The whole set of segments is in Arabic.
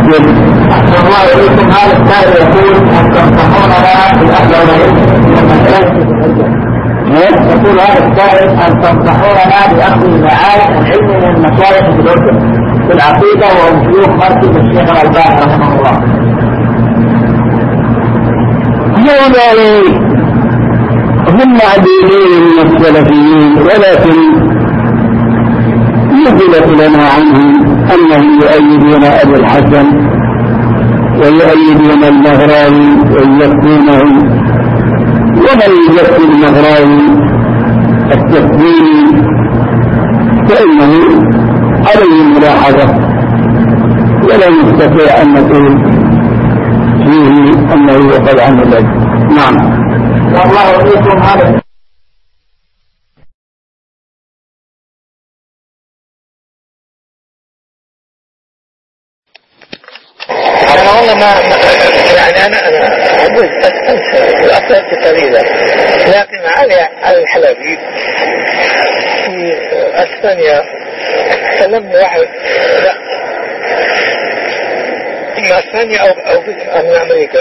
الله إليكم. هذا السائل يقول هل تنصحوننا بأهل العلم من المسائل؟ يقول هذا السائل أن تنصحوننا بأخذ المعارف العلم من المشايخ في الأردن في العقيدة وهم شيوخ مركز الشيخ الألباني رحمه الله. هؤلاء هم معدودين من السلفيين، ولكن نزلت لنا عنهم أنهم يؤيدون أبي الحسن ويؤيدون المغراوي ويذكرونهم، ومن يذكر المغراوي التكويني فإنه عليه الملاحظة، ولا يستطيع أن نقول فيه أنه يقل عنه ذلك. نعم. والله إليكم. هذا أنا أقول أنسى الأسئلة قليلة، لكن على الحلبي في أسبانيا كلمني واحد، لا إما أسبانيا أو من أمريكا،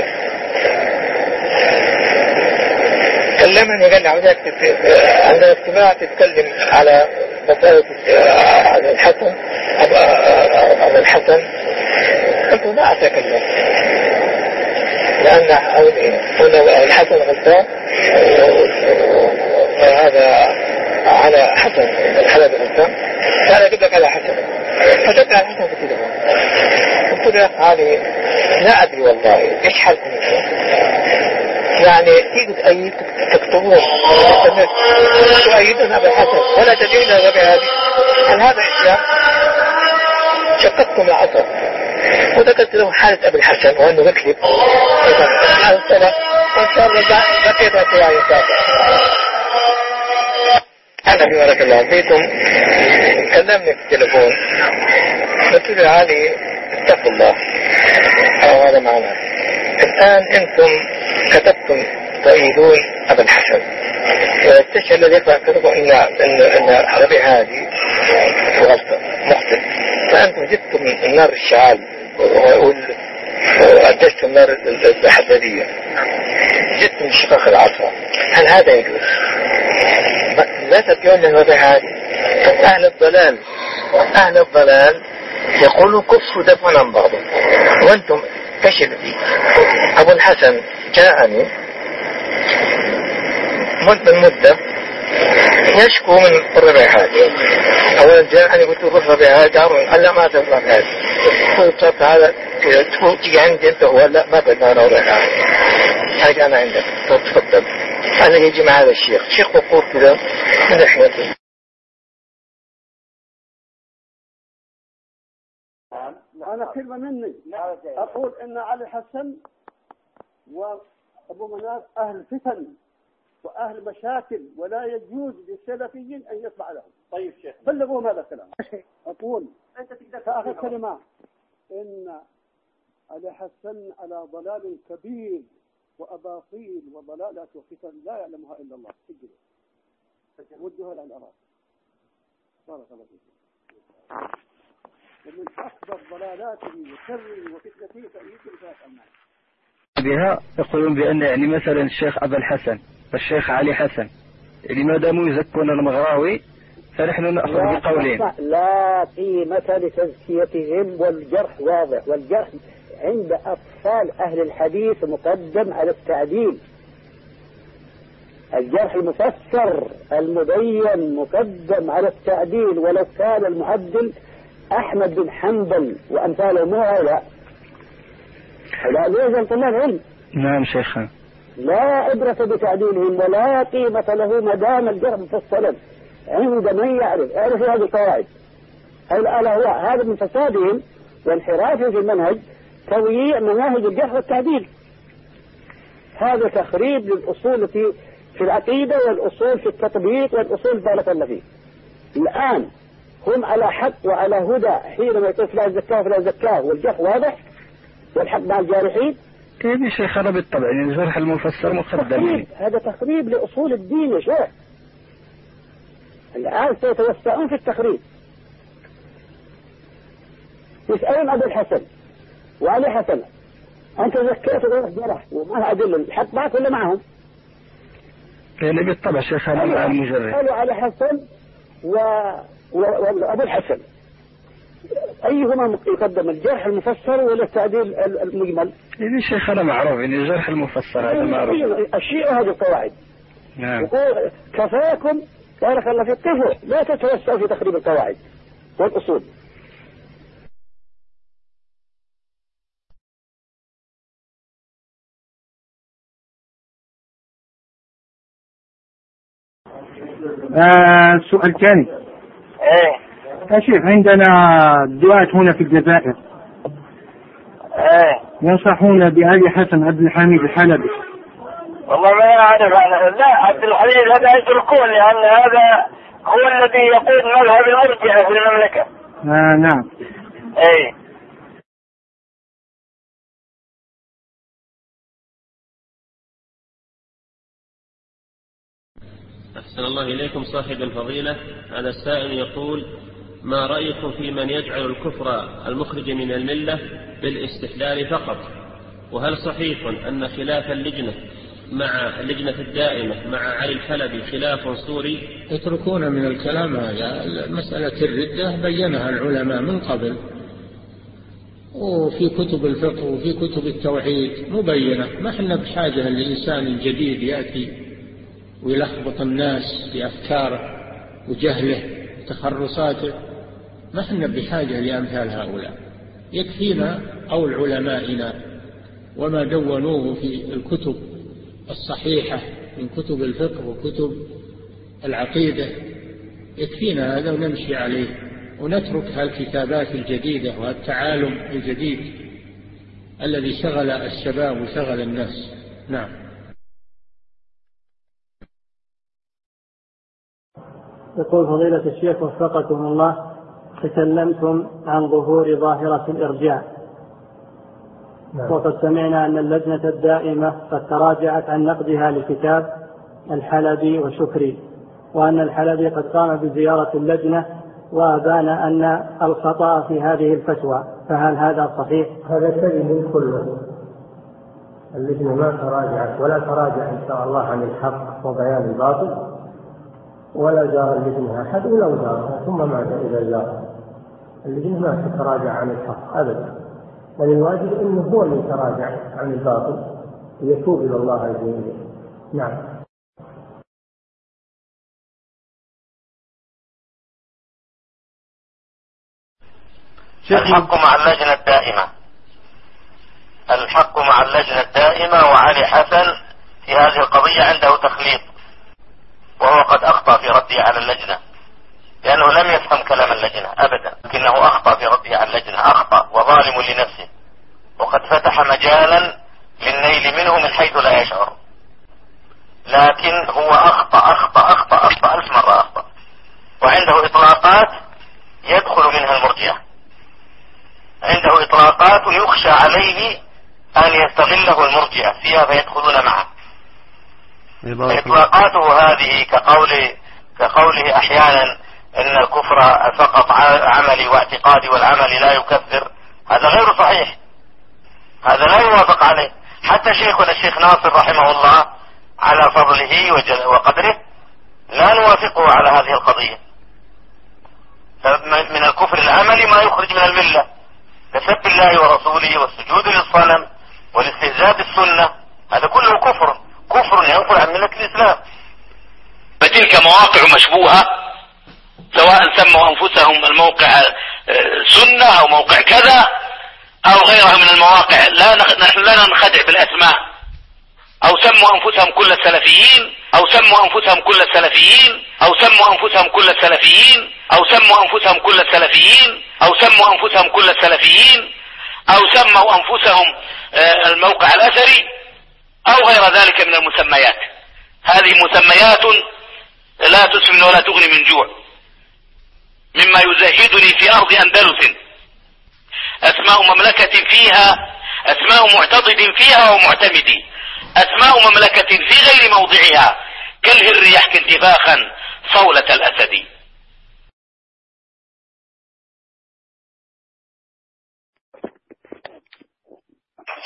كلمني قال لي عاوزك عندنا اجتماع تتكلم على مسألة الحسن أبو الحسن. قلت لا أتكلم لأن هنا الحسن غلطان وهذا على حسن الحلبي غلطان، فأنا أجيب لك على حسن، فجبت على حسن في التليفون. قلت له هذه لا أدري والله إيش حالكم يعني تيجي تأيد تكتبون تؤيدون أبي الحسن ولا تدعون أبي هذه، هل هذا إسلام؟ شققتم العصر وذكرت له حالة أبي الحسن وأنه يكذب وإن شاء الله بقيتها في عين سابق. أنا بارك الله فيكم كلمني في التليفون قلت له علي اتقوا الله، هذا معناه الآن أنتم كتبتم تؤيدون أبا الحسن، والتشهد الذي يقرأ كتبه إن أبي هذه غلطة مخطئ، فأنتم جبتم النار الشعال وأدشتم النار الحدادية، جبتم شقاق العصا، هل هذا يجوز؟ لا تبيون أنه أبي هذه. أهل الضلال يقولوا كفوا دفعا عن بعضهم، وأنتم كشفتي. أبو الحسن جاءني مدة يشكو من الربيعات. أولا جاءني قلت له الربيعات قال لا ما تفهم هذا، قلت هذا تيجي عندي أنت هو لا ما بدنا أنا ربيعات حاجة أنا عندك تفضل. أنا يجي مع هذا الشيخ وقور كذا من لحيته. أنا كلمة مني أقول إن علي حسن وأبو مناف أهل فتن وأهل مشاكل، ولا يجوز للسلفيين أن يسمع لهم. طيب شيخ بلغوهم هذا الكلام. أقول كآخر كلمة إن علي حسن على ضلال كبير وأباطيل وضلالات وفتن لا يعلمها إلا الله. سجلوا ودوها على الأراضي. بارك الله فيكم. ومن أكبر ضلالاته وشره وفتنته تأييد الفات الناس بها يقولون بأن يعني مثلا الشيخ أبا الحسن والشيخ علي حسن ما داموا يزكون المغراوي فنحن نأخذ بقولين. لا قيمة لتزكيتهم، والجرح واضح، والجرح عند أطفال أهل الحديث مقدم على التعديل. الجرح المفسر المبين مقدم على التعديل، ولو كان المعدل أحمد بن حنبل وأمثاله مو هؤلاء ليس طلاب علم. نعم شيخنا. لا عبرة بتعديلهم ولا قيمة له ما دام الجرح مفصلا عند من يعرف هذه القواعد. هذا من فسادهم وانحرافهم في المنهج تضييع مناهج الجرح والتعديل. هذا تخريب للأصول في العقيدة والأصول في التطبيق والأصول بارك الله فيه. الآن هم على حق وعلى هدى حينما يقول فلا زكاه فلا زكاه والجرح واضح والحق مع الجارحين. كيف يا شيخ؟ هذا بالطبع يعني الجرح المفسر مقدم. هذا تخريب لأصول الدين يا شيخ. الآن سيتوسعون في التخريب. يسألون أبو الحسن وعلي حسن، أنت زكيت وغيرك جرح وما أدل الحق معك ولا معهم؟ يعني بالطبع شيخ أنا مع المجرد. قالوا علي حسن وأبو الحسن، أيهما يقدم، الجرح المفسر ولا التعديل المجمل؟ يعني شيخ أنا معروف يعني الجرح المفسر هذا معروف. الشيء هذه القواعد. نعم. كفاكم بارك الله فيك، كفوا لا تتوسعوا في تخريب القواعد والأصول. السؤال الثاني. ايه يا شيخ، عندنا دعاة هنا في الجزائر ايه ينصحون بأبي حسن عبد الحميد الحلبي. والله ما أعرف أنا. لا، عبد الحميد هذا يتركون، لأن هذا هو الذي يقود مذهب المرجئة في المملكة. نعم. ايه أحسن الله إليكم صاحب الفضيلة. هذا السائل يقول: ما رأيكم في من يجعل الكفر المخرج من الملة بالاستحلال فقط؟ وهل صحيح أن خلاف اللجنة الدائمة مع علي الحلبي خلاف صوري؟ يتركون من الكلام هذا. مسألة الردة بينها العلماء من قبل، وفي كتب الفقه وفي كتب التوحيد مبينة. ما احنا بحاجة لإنسان جديد يأتي ويلخبط الناس بأفكاره وجهله وتخرصاته. ما احنا بحاجة لأمثال هؤلاء. يكفينا قول علمائنا وما دونوه في الكتب الصحيحة من كتب الفقه وكتب العقيدة. يكفينا هذا ونمشي عليه، ونترك هالكتابات الجديدة والتعالم الجديد الذي شغل الشباب وشغل الناس. نعم. يقول فضيلة الشيخ وفقكم الله: تكلمتم عن ظهور ظاهرة الإرجاع، وقد سمعنا أن اللجنة الدائمة قد تراجعت عن نقدها لكتاب الحلبي وشكري، وأن الحلبي قد قام بزيارة اللجنة وأبان أن الخطأ في هذه الفتوى، فهل هذا صحيح؟ هذا كذب كله. اللجنة ما تراجعت ولا تراجع إن شاء الله عن الحق وبيان الباطل، ولا زار اللجنة أحد ولو زارها ثم مات إذا زار. اللجنة ما تتراجع عن الحق أبدا، بل الواجب أنه هو اللي يتراجع عن الباطل ويتوب إلى الله عز وجل. نعم. الحق مع اللجنة الدائمة، الحق مع اللجنة الدائمة، وعلي حسن في هذه القضية عنده تخليط، وهو قد أخطأ في رده على اللجنة، لأنه لم يفهم كلام اللجنة أبدا، لكنه أخطأ في رده على اللجنة، أخطأ وظالم لنفسه، وقد فتح مجالا للنيل منه من حيث لا يشعر، لكن هو أخطأ 1000 مرة أخطأ، وعنده إطلاقات يدخل منها المرجئة، عنده إطلاقات يخشى عليه أن يستغله المرجئة فيها فيدخلون معه. إطلاقاته هذه كقوله أحيانا إن الكفر فقط عملي واعتقادي والعمل لا يكفر، هذا غير صحيح، هذا لا يوافق عليه. حتى شيخنا الشيخ ناصر رحمه الله على فضله وقدره لا نوافقه على هذه القضية. من الكفر العملي ما يخرج من الملة كسب الله ورسوله والسجود للصنم والاستهزاء بالسنة، هذا كله كفر ينقل عن ملة الإسلام. فتلك مواقع مشبوهة، سواء سموا أنفسهم الموقع سنة أو موقع كذا أو غيرها من المواقع، نحن لا ننخدع بالأسماء، أو سموا أنفسهم كل السلفيين، أو سموا أنفسهم كل السلفيين، أو سموا أنفسهم كل السلفيين، أو سموا أنفسهم كل السلفيين، أو سموا أنفسهم كل السلفيين، أو سموا أنفسهم الموقع الأثري أو غير ذلك من المسميات. هذه مسميات لا تسمن ولا تغني من جوع. مما يزهدني في أرض أندلس أسماء مملكة فيها، أسماء معتضد فيها ومعتمد، أسماء مملكة في غير موضعها كالهر يحكي انتفاخا صولة الأسد.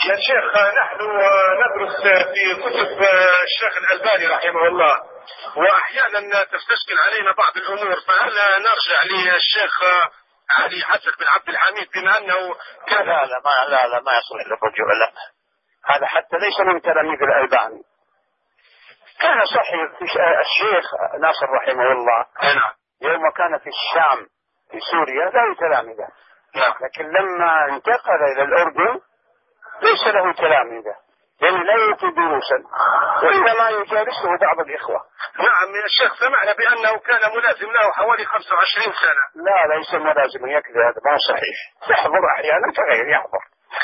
يا شيخ نحن ندرس في كتب الشيخ الألباني رحمه الله، وأحيانا تستشكل علينا بعض الأمور، فهل نرجع للشيخ علي حسن بن عبد الحميد بما أنه كان؟ لا ما يصلح للرجوع، لا، هذا حتى ليس من تلاميذ الألباني. كان صحيح الشيخ ناصر رحمه الله يوم كان في الشام في سوريا له تلاميذه، لكن لما انتقل إلى الأردن ليس له تلاميذه، لأنه لا يأتي دروسا وإنما يجالسه بعض الإخوة. نعم يا شيخ، سمعنا بأنه كان ملازم له حوالي 25 سنة. لا ليس ملازم، يكذب، هذا ما صحيح، يحضر أحيانا فغير يحضر.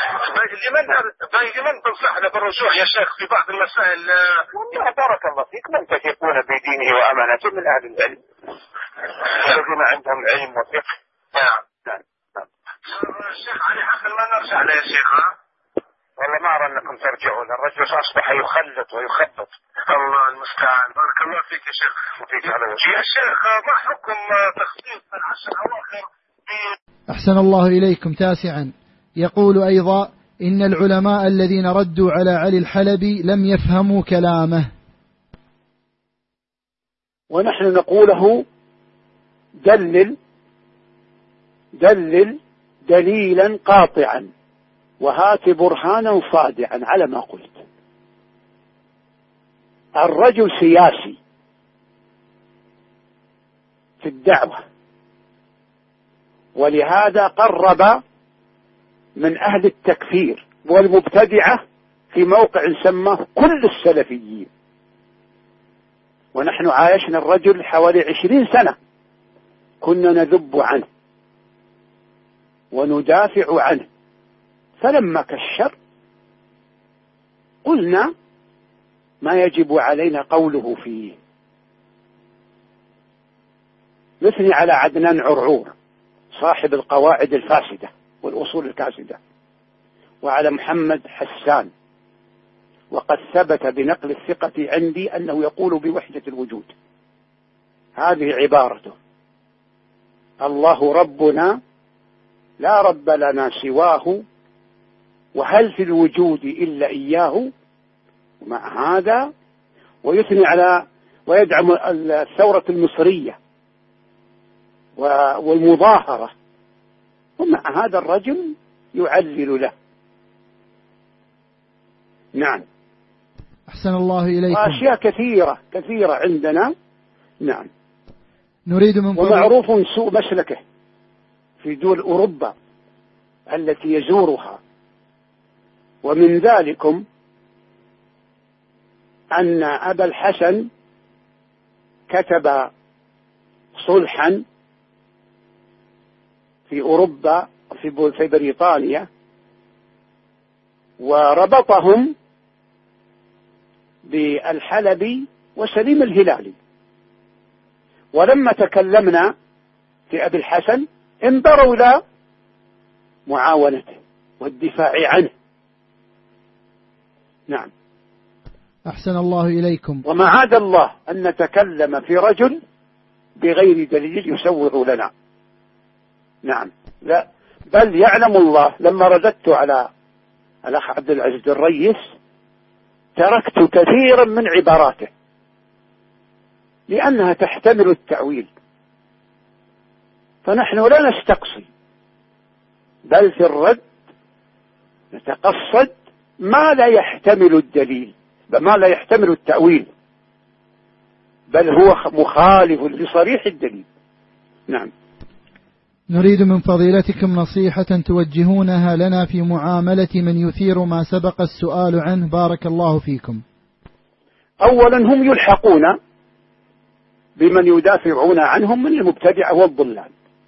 لمن تنصحنا بالرجوع يا شيخ في بعض المسائل؟ بارك الله فيك، من تثقون بدينه وأمانته من أهل العلم الذين عندهم علم وفقه. نعم. الشيخ علي حسن ما نرجع له يا شيخ؟ والله ما أرى أنكم ترجعون، الرجل أصبح يخلط ويخبط. الله المستعان. بارك الله فيك يا شيخ. وفيك على وجه. يا شيخ ما حكم تخصيص العشر الأواخر أحسن الله إليكم. تاسعا، يقول أيضا إن العلماء الذين ردوا على علي الحلبي لم يفهموا كلامه، ونحن نقوله دلل دليلا قاطعا وهات برهانا صادعا على ما قلت. الرجل سياسي في الدعوة، ولهذا قرب من أهل التكفير والمبتدعة في موقع سماه كل السلفيين، ونحن عايشنا الرجل حوالي 20 سنة كنا نذب عنه وندافع عنه، فلما كشر قلنا ما يجب علينا قوله فيه. نثني على عدنان عرعور صاحب القواعد الفاسدة والأصول الكاسدة، وعلى محمد حسان، وقد ثبت بنقل الثقة عندي أنه يقول بوحدة الوجود. هذه عبارته: الله ربنا لا رب لنا سواه، وهل في الوجود إلا إياه. ومع هذا ويثني على ويدعم الثورة المصرية والمظاهرة، ومع هذا الرجل يعلل له. نعم. أحسن الله إليكم. وأشياء كثيرة عندنا. نعم. نريد من ومعروف سوء مسلكه في دول أوروبا التي يزورها، ومن ذلكم أن أبا الحسن كتب صلحا في أوروبا في بريطانيا، وربطهم بالحلبي وسليم الهلالي، ولما تكلمنا في أبي الحسن انظروا إلى معاونته والدفاع عنه. نعم. أحسن الله إليكم. وما عاد الله أن نتكلم في رجل بغير دليل يسوغ لنا. نعم. لا، بل يعلم الله لما رددت على الأخ عبد العزيز الريس تركت كثيرا من عباراته لأنها تحتمل التأويل، فنحن لا نستقصي، بل في الرد نتقصد ما لا يحتمل الدليل، ما لا يحتمل التأويل، بل هو مخالف لصريح الدليل. نعم. نريد من فضيلتكم نصيحة توجهونها لنا في معاملة من يثير ما سبق السؤال عنه، بارك الله فيكم. أولا هم يلحقون بمن يدافعون عنهم من المبتدعة والضلال،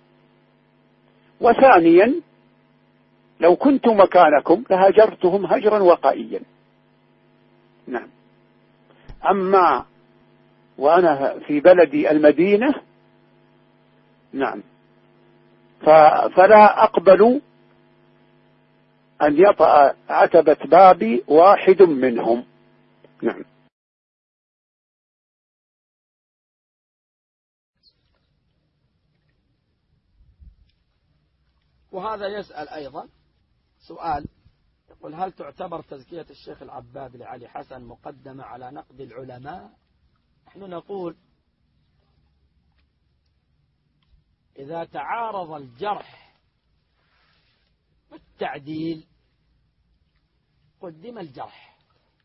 وثانيا لو كنت مكانكم لهجرتهم هجرا وقائيا. نعم. أما وأنا في بلدي المدينة، نعم، فلا أقبل أن يطأ عتبة بابي واحد منهم. نعم. وهذا يسأل أيضا سؤال، يقول هل تعتبر تزكية الشيخ العباد لعلي حسن مقدمة على نقد العلماء؟ نحن نقول إذا تعارض الجرح والتعديل قدم الجرح،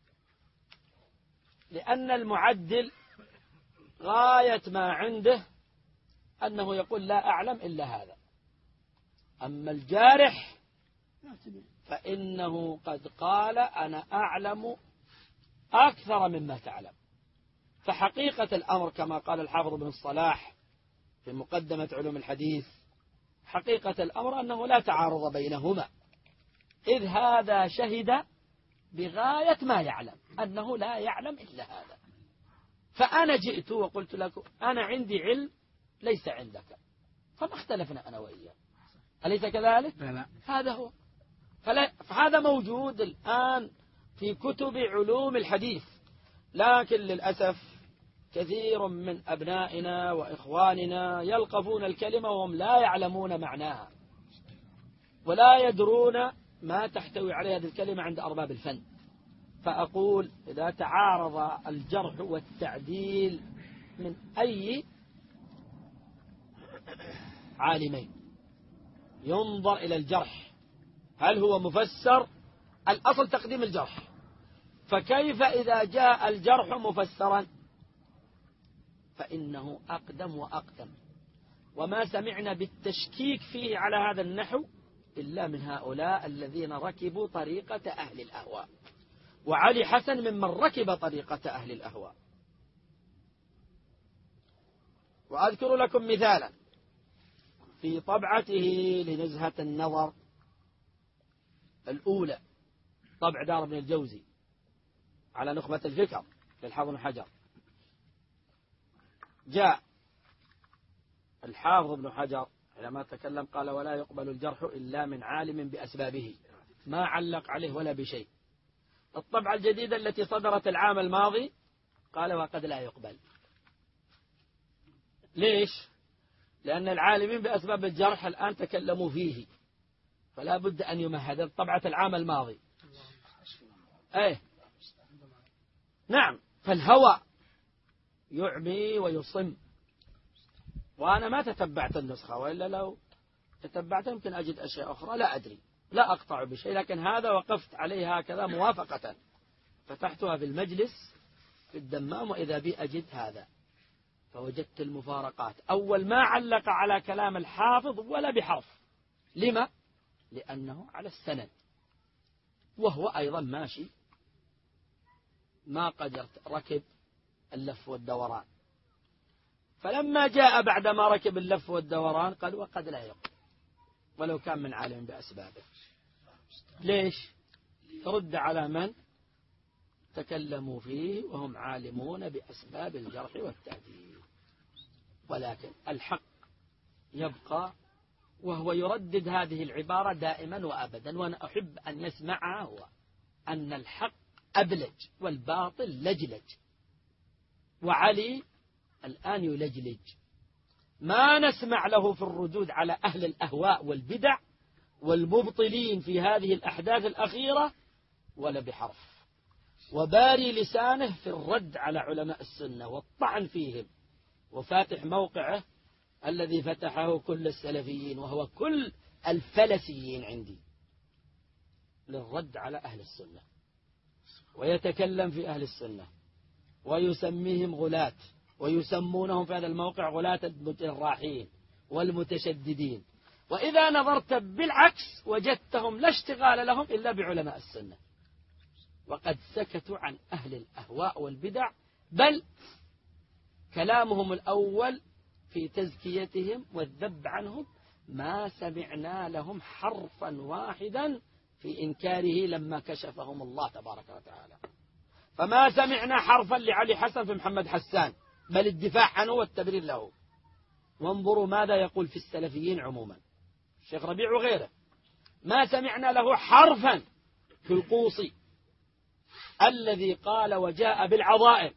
لأن المعدل غاية ما عنده أنه يقول لا أعلم إلا هذا، أما الجارح فإنه قد قال أنا أعلم أكثر مما تعلم. فحقيقة الأمر كما قال الحافظ بن الصلاح في مقدمة علوم الحديث، حقيقة الأمر أنه لا تعارض بينهما، إذ هذا شهد بغاية ما يعلم أنه لا يعلم إلا هذا، فأنا جئت وقلت لكم أنا عندي علم ليس عندك، فما اختلفنا أنا وإياه، أليس كذلك؟ لا. هذا هو. فهذا موجود الآن في كتب علوم الحديث، لكن للأسف كثير من أبنائنا وإخواننا يلقفون الكلمة وهم لا يعلمون معناها ولا يدرون ما تحتوي عليه هذه الكلمة عند أرباب الفن. فأقول إذا تعارض الجرح والتعديل من أي عالمين ينظر إلى الجرح هل هو مفسر، الأصل تقديم الجرح، فكيف إذا جاء الجرح مفسرا فإنه أقدم وأقدم، وما سمعنا بالتشكيك فيه على هذا النحو إلا من هؤلاء الذين ركبوا طريقة أهل الأهواء، وعلي حسن ممن ركب طريقة أهل الأهواء. وأذكر لكم مثالا في طبعته لنزهة النظر الأولى، طبع دار ابن الجوزي على نخبة الفكر للحافظ بن حجر، جاء الحافظ ابن حجر لما تكلم قال ولا يقبل الجرح إلا من عالم بأسبابه، ما علق عليه ولا بشيء. الطبعة الجديدة التي صدرت العام الماضي قال وقد لا يقبل. ليش؟ لأن العالمين بأسباب الجرح الآن تكلموا فيه، فلا بد أن يمهد. طبعة العام الماضي نعم، فالهوى يعمي ويصم. وأنا ما تتبعت النسخة، وإلا لو تتبعت يمكن أجد أشياء أخرى لا أدري، لا أقطع بشيء، لكن هذا وقفت عليه هكذا موافقة، فتحتها في المجلس في الدمام وإذا بي أجد هذا، فوجدت المفارقات. أول ما علق على كلام الحافظ ولا بحرف. لما؟ لأنه على السند، وهو أيضا ماشي ما قد ركب اللف والدوران. فلما جاء بعدما ركب اللف والدوران قال وقد لا يقبل ولو كان من عالم بأسبابه. ليش؟ ترد على من تكلموا فيه وهم عالمون بأسباب الجرح والتعديل. ولكن الحق يبقى، وهو يردد هذه العبارة دائما وأبدا، وأنا أحب أن يسمعها، هو أن الحق أبلج والباطل لجلج، وعلي الآن يلجلج. ما نسمع له في الردود على أهل الأهواء والبدع والمبطلين في هذه الأحداث الأخيرة ولا بحرف، وباري لسانه في الرد على علماء السنة والطعن فيهم، وفاتح موقعه الذي فتحه كل السلفيين وهو كل الفلسيين عندي للرد على أهل السنة، ويتكلم في أهل السنة ويسميهم غلاة، ويسمونهم في هذا الموقع غلاة الجراحين والمتشددين. وإذا نظرت بالعكس وجدتهم لا اشتغال لهم إلا بعلماء السنة، وقد سكتوا عن أهل الأهواء والبدع، بل كلامهم الأول في تزكيتهم والذب عنهم ما سمعنا لهم حرفا واحدا في إنكاره لما كشفهم الله تبارك وتعالى. فما سمعنا حرفا لعلي حسن في محمد حسان، بل الدفاع عنه والتبرير له. وانظروا ماذا يقول في السلفيين عموما، الشيخ ربيع وغيره، ما سمعنا له حرفا في القوصي الذي قال وجاء بالعظائم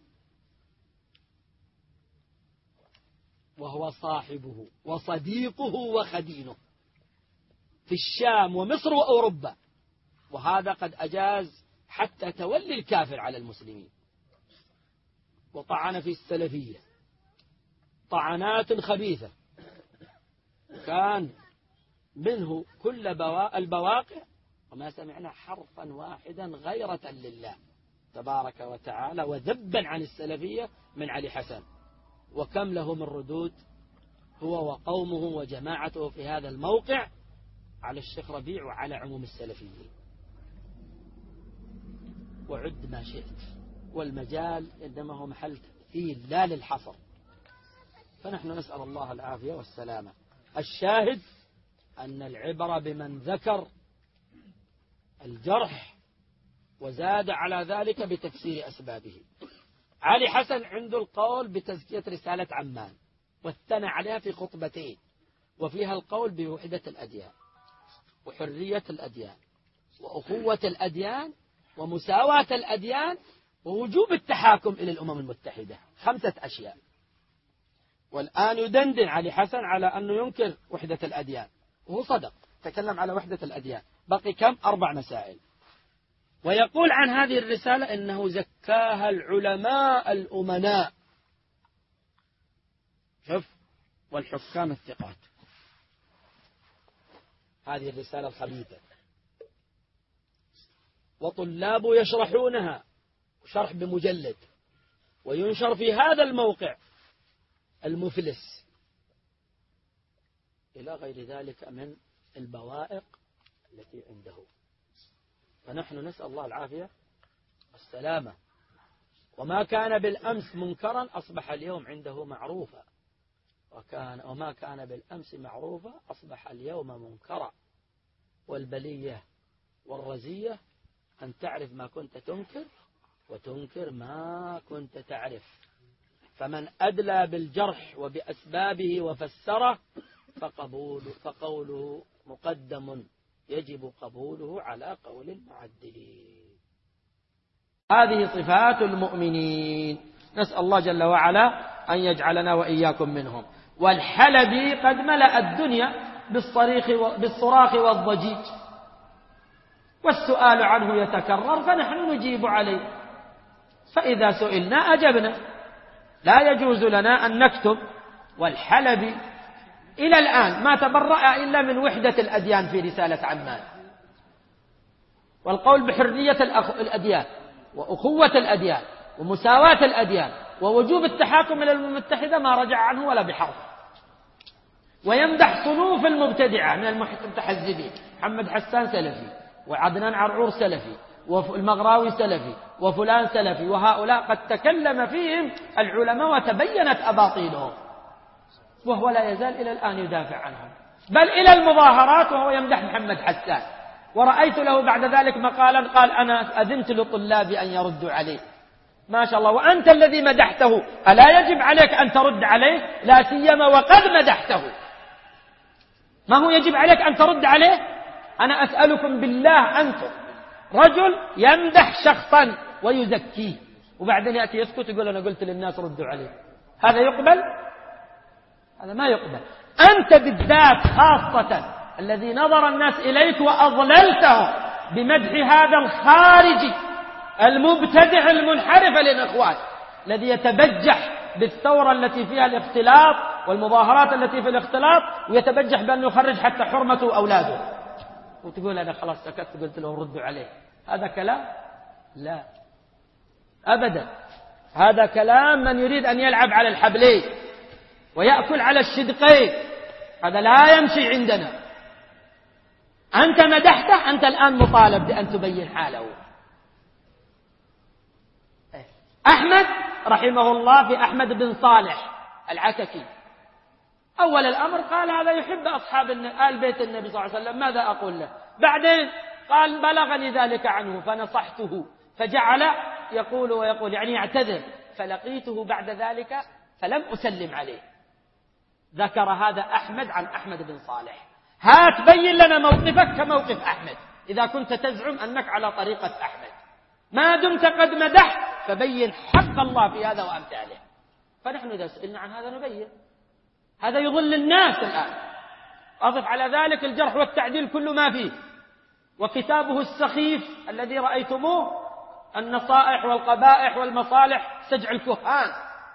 وهو صاحبه وصديقه وخدينه في الشام ومصر وأوروبا، وهذا قد أجاز حتى تولي الكافر على المسلمين. وطعن في السلفية طعنات خبيثة، كان منه كل البواقع، وما سمعنا حرفا واحدا غيرة لله تبارك وتعالى وذبا عن السلفية من علي حسن. وكم له من ردود هو وقومه وجماعته في هذا الموقع على الشيخ ربيع وعلى عموم السلفيين. وعد ما شئت، والمجال إنما هو محل تمثيل لا للحصر. فنحن نسأل الله العافية والسلامة. الشاهد أن العبرة بمن ذكر الجرح وزاد على ذلك بتفسير أسبابه. علي حسن عنده القول بتزكية رسالة عمان والثنى عليها في خطبتين، وفيها القول بوحدة الأديان وحرية الأديان وأخوة الأديان ومساواة الأديان ووجوب التحاكم إلى الأمم المتحدة، 5 أشياء. والآن يدندن علي حسن على أنه ينكر وحدة الأديان، وهو صدق تكلم على وحدة الأديان. بقي كم؟ 4 مسائل. ويقول عن هذه الرسالة إنه زكاها العلماء الأمناء، شوف، والحكام الثقات. هذه الرسالة الخبيثة، وطلاب يشرحونها شرح بمجلد، وينشر في هذا الموقع المفلس، إلى غير ذلك من البوائق التي عنده. فنحن نسأل الله العافية والسلامة. وما كان بالأمس منكرا أصبح اليوم عنده معروفا، وما كان بالأمس معروفا أصبح اليوم منكرا. والبلية والرزية أن تعرف ما كنت تنكر وتنكر ما كنت تعرف. فمن أدلى بالجرح وبأسبابه وفسره فقوله مقدم يجب قبوله على قول المعدلين. هذه صفات المؤمنين، نسأل الله جل وعلا أن يجعلنا وإياكم منهم. والحلبي قد ملأ الدنيا بالصراخ والضجيج، والسؤال عنه يتكرر فنحن نجيب عليه، فإذا سئلنا أجبنا، لا يجوز لنا أن نكتب. والحلبي إلى الآن ما تبرأ إلا من وحدة الأديان في رسالة عمان، والقول بحرية الأديان وأخوة الأديان ومساواة الأديان ووجوب التحاكم إلى الأمم المتحدة ما رجع عنه ولا بحرف. ويمدح صنوف المبتدعة من المتحزبين، محمد حسان سلفي، وعدنان عرعور سلفي، والمغراوي سلفي، وفلان سلفي، وهؤلاء قد تكلم فيهم العلماء وتبينت أباطيلهم، وهو لا يزال إلى الآن يدافع عنهم، بل إلى المظاهرات وهو يمدح محمد حسان. ورأيت له بعد ذلك مقالا قال أنا أذنت لطلابي أن يردوا عليه. ما شاء الله، وأنت الذي مدحته ألا يجب عليك أن ترد عليه؟ لا سيما وقد مدحته، ما هو يجب عليك أن ترد عليه؟ أنا أسألكم بالله، أنتم رجل يمدح شخصا ويزكيه وبعدين يأتي يسكت يقول أنا قلت للناس ردوا عليه، هذا يقبل؟ هذا ما يقبل. أنت بالذات خاصة الذي نظر الناس إليك وأضللتهم بمدح هذا الخارجي المبتدع المنحرف للإخوان الذي يتبجح بالثورة التي فيها الاختلاط والمظاهرات التي في الاختلاط، ويتبجح بأن يخرج حتى حرمته وأولاده، وتقول أنا خلاص سكت قلت له ردوا عليه. هذا كلام؟ لا أبدا، هذا كلام من يريد أن يلعب على الحبلين ويأكل على الشدقين، هذا لا يمشي عندنا. أنت مدحته، أنت الآن مطالب بأن تبين حاله. أحمد رحمه الله في أحمد بن صالح العتكي، أول الأمر قال هذا يحب أصحاب آل بيت النبي صلى الله عليه وسلم، ماذا أقول له؟ بعدين قال بلغني ذلك عنه فنصحته، فجعل يقول ويقول يعني يعتذر، فلقيته بعد ذلك فلم أسلم عليه. ذكر هذا أحمد عن أحمد بن صالح. هات بين لنا موقفك كموقف أحمد إذا كنت تزعم أنك على طريقة أحمد، ما دمت قد مدحت فبين حق الله في هذا وأمثاله. فنحن إذا سئلنا عن هذا نبين. هذا يضل الناس الآن. أضف على ذلك الجرح والتعديل كل ما فيه، وكتابه السخيف الذي رأيتموه النصائح والقبائح والمصالح سجع الكهان،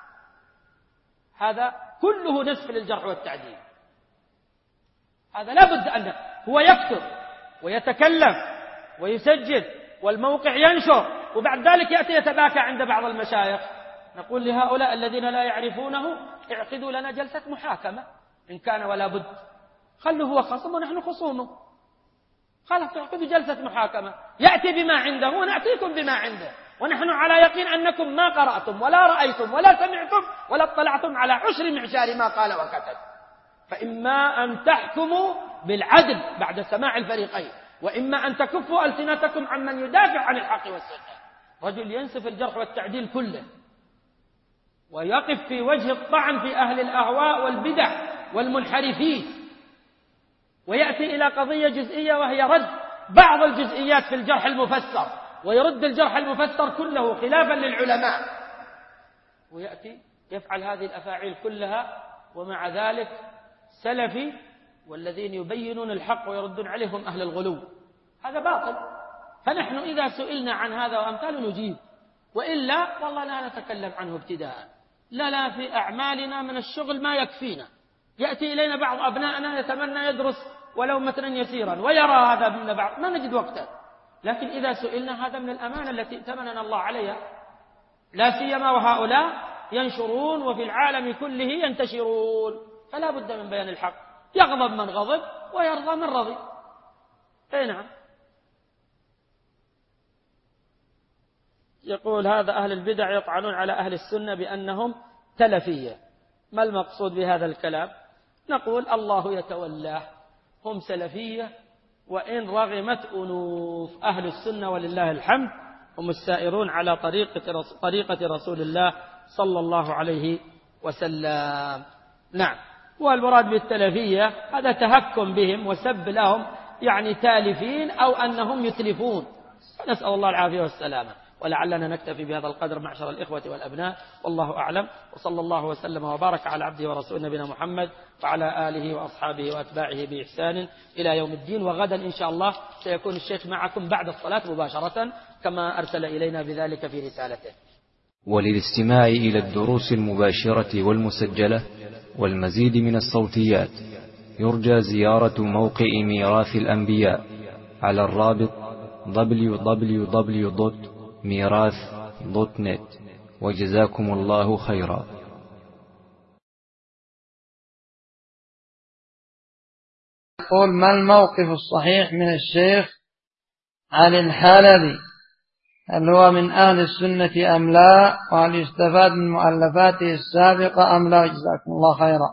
هذا كله نسف للجرح والتعديل. هذا لا بد أن هو يكتب ويتكلم ويسجل والموقع ينشر، وبعد ذلك يأتي يتباكى عند بعض المشايخ. نقول لهؤلاء الذين لا يعرفونه اعقدوا لنا جلسة محاكمة إن كان ولا بد، خلوا هو خصم ونحن خصومه، خلاص اعقدوا جلسة محاكمة، يأتي بما عنده ونأتيكم بما عنده، ونحن على يقين أنكم ما قرأتم ولا رأيتم ولا سمعتم ولا اطلعتم على عشر معشار ما قال وكتب. فإما أن تحكموا بالعدل بعد سماع الفريقين، وإما أن تكفوا ألسنتكم عمن يدافع عن الحق والسنة. رجل ينسف الجرح والتعديل كله ويقف في وجه الطعن في أهل الأهواء والبدع والمنحرفين، ويأتي إلى قضية جزئية وهي رد بعض الجزئيات في الجرح المفسر، ويرد الجرح المفسر كله خلافا للعلماء، ويأتي يفعل هذه الأفاعيل كلها ومع ذلك سلفي، والذين يبينون الحق ويردون عليهم أهل الغلو. هذا باطل. فنحن إذا سئلنا عن هذا وأمثاله نجيب، وإلا والله لا نتكلم عنه ابتداء. لا في أعمالنا من الشغل ما يكفينا. يأتي إلينا بعض أبنائنا يتمنى يدرس ولو متنا يسيرا ويرى هذا من بعض، ما نجد وقتا. لكن إذا سئلنا هذا من الأمانة التي ائتمننا الله عليها، لا سيما وهؤلاء ينشرون وفي العالم كله ينتشرون، فلا بد من بيان الحق. يغضب من غضب ويرضى من رضي. أي نعم. يقول هذا أهل البدع يطعنون على أهل السنة بأنهم تلفية. ما المقصود بهذا الكلام؟ نقول الله يتولاه، هم سلفية وإن رغمت أنوف. أهل السنة ولله الحمد هم السائرون على طريقة رسول الله صلى الله عليه وسلم. نعم. والمراد بالتلفية هذا تهكم بهم وسب لهم، يعني تالفين أو أنهم يتلفون. نسأل الله العافية والسلامة. ولعلنا نكتفي بهذا القدر معشر الإخوة والأبناء، والله أعلم، وصلى الله وسلم وبارك على عبده ورسول نبينا محمد وعلى آله وأصحابه وأتباعه بإحسان إلى يوم الدين. وغدا إن شاء الله سيكون الشيخ معكم بعد الصلاة مباشرة كما أرسل إلينا بذلك في رسالته. وللاستماع إلى الدروس المباشرة والمسجلة والمزيد من الصوتيات يرجى زيارة موقع ميراث الأنبياء على الرابط www.mirath.net. وجزاكم الله خيرا. يقول ما الموقف الصحيح من الشيخ علي الحلبي؟ هل هو من أهل السنة أم لا؟ وهل يستفاد من مؤلفاته السابقة أم لا؟ جزاكم الله خيرا.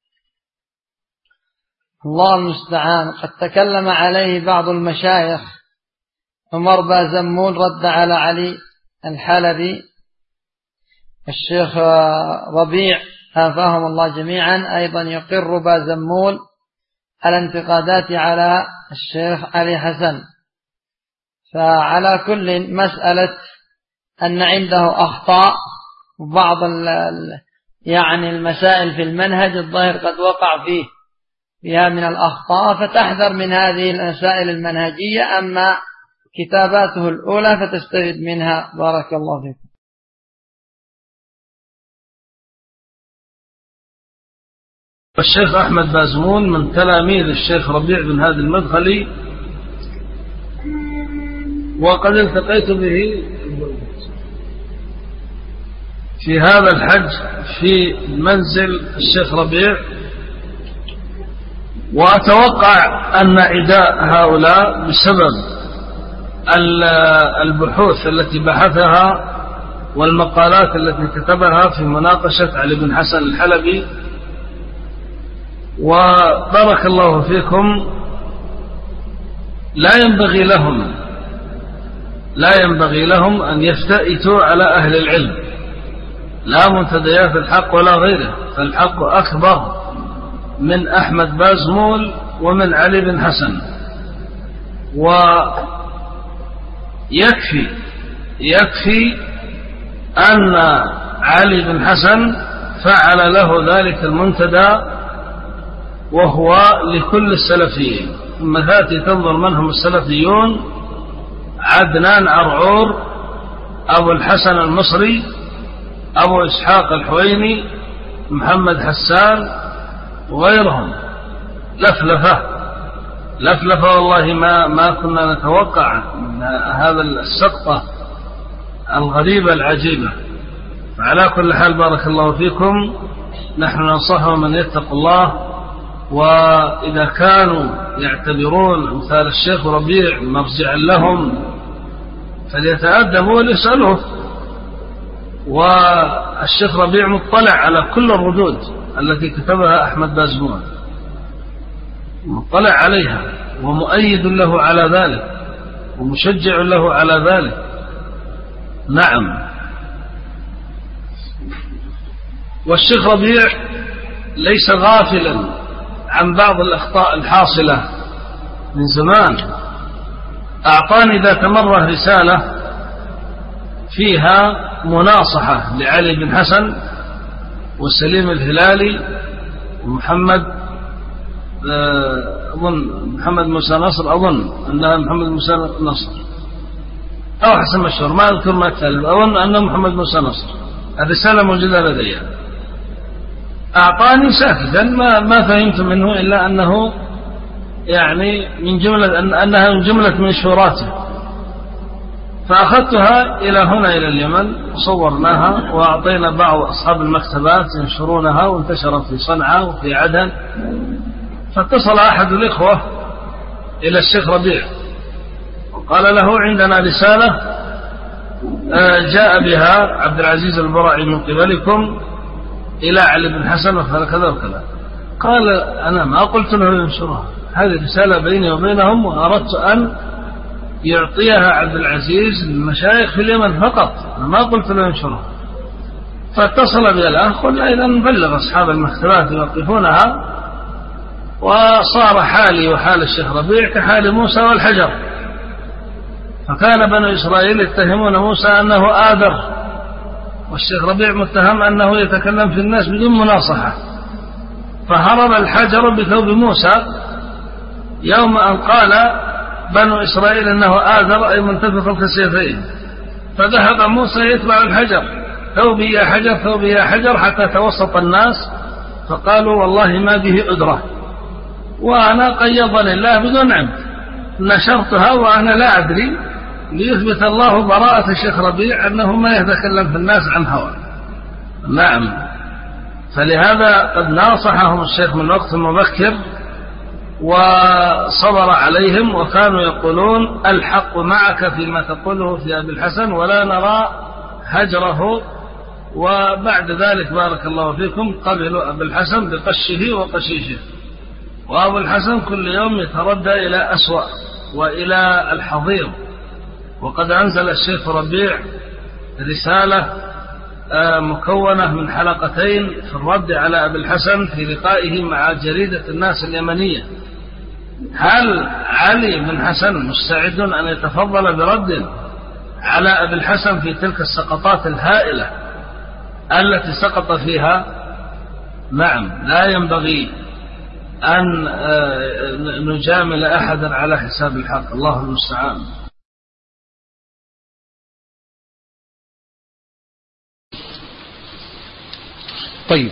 الله المستعان. قد تكلم عليه بعض المشايخ. عمر بازمول رد على علي الحلبي. الشيخ ربيع عافاهم الله جميعا أيضا يقر بازمول الانتقادات على الشيخ علي حسن. فعلى كل مسألة أن عنده أخطاء وبعض يعني المسائل في المنهج الظاهر قد وقع فيها من الأخطاء، فتحذر من هذه المسائل المنهجية. أما كتاباته الأولى فتستفيد منها. بارك الله فيكم. الشيخ أحمد بازمون من تلاميذ الشيخ ربيع بن هادي المدخلي، وقد التقيت به في هذا الحج في منزل الشيخ ربيع، وأتوقع أن عداء هؤلاء بسبب البحوث التي بحثها والمقالات التي كتبها في مناقشة علي بن حسن الحلبي. وبارك الله فيكم، لا ينبغي لهم أن يفتئتوا على أهل العلم، لا منتديات الحق ولا غيره، فالحق أكبر من أحمد بازمول ومن علي بن حسن. ويكفي أن علي بن حسن فعل له ذلك المنتدى، وهو لكل السلفيين ثم تأتي تنظر من هم السلفيون: عدنان عرعور، أبو الحسن المصري، أبو إسحاق الحويني، محمد حسان وغيرهم. لفلفة والله ما كنا نتوقع من هذا السقطة الغريبة العجيبة. فعلى كل حال بارك الله فيكم، نحن ننصحهم أن يتقوا الله، وإذا كانوا يعتبرون أمثال الشيخ ربيع مرجعا لهم فليتأدبوا وليسألوه. والشيخ ربيع مطلع على كل الردود التي كتبها أحمد بازمول، مطلع عليها ومؤيد له على ذلك ومشجع له على ذلك. نعم. والشيخ ربيع ليس غافلا عن بعض الأخطاء الحاصلة من زمان. أعطاني ذات مرة رسالة فيها مناصحة لعلي بن حسن وسليم الهلالي ومحمد محمد موسى نصر، أظن أنها محمد موسى نصر أو حسن مشهور، ما أذكر ما أتكلم، أظن أنه محمد موسى نصر. الرسالة موجودة لدي. أعطاني ساكتا ما فهمت منه إلا أنه يعني من جملة أنها من جملة منشوراته. فأخذتها إلى هنا إلى اليمن وصورناها وأعطينا بعض أصحاب المكتبات ينشرونها، وانتشرت في صنعاء وفي عدن. فاتصل أحد الإخوة إلى الشيخ ربيع وقال له: عندنا رسالة جاء بها عبد العزيز البرعي من قبلكم إلى علي بن حسن وكذا وكذا. قال: أنا ما قلت له ينشرها، هذه رسالة بيني وبينهم، وأردت أن يعطيها عبد العزيز للمشايخ في اليمن فقط، أنا ما قلت له ينشرها. فاتصل بي الأخ قلنا: إذا نبلغ أصحاب المكتبات يوقفونها. وصار حالي وحال الشيخ ربيع كحال موسى والحجر. فكان بنو إسرائيل يتهمون موسى أنه آذر، والشيخ ربيع متهم أنه يتكلم في الناس بدون مناصحة. فهرب الحجر بثوب موسى يوم أن قال بنو إسرائيل أنه آذر، أي منتفخ الكسيفين. فذهب موسى يتبع الحجر: ثوبي يا حجر، ثوبي يا حجر، حتى توسط الناس فقالوا: والله ما به أدرة. وأنا قيضني الله بدون عمد، نشرتها وأنا لا أدري، ليثبت الله براءة الشيخ ربيع أنه ما يتكلم في الناس عن هوى. نعم. فلهذا قد ناصحهم الشيخ من وقت مبكر وصبر عليهم، وكانوا يقولون: الحق معك فيما تقوله في أبي الحسن ولا نرى هجره. وبعد ذلك بارك الله فيكم قبلوا أبي الحسن بقشه وقشيشه، وأبو الحسن كل يوم يتردى إلى أسوأ وإلى الحضيض. وقد أنزل الشيخ ربيع رسالة مكونة من حلقتين في الرد على أبي الحسن في لقائه مع جريدة الناس اليمنية. هل علي بن حسن مستعد أن يتفضل برد على أبي الحسن في تلك السقطات الهائلة التي سقط فيها؟ نعم. لا ينبغي أن نجامل أحدا على حساب الحق. الله المستعان. طيب،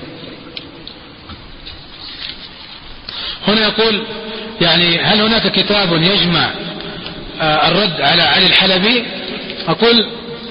هنا يقول يعني هل هناك كتاب يجمع الرد على علي الحلبي؟ أقول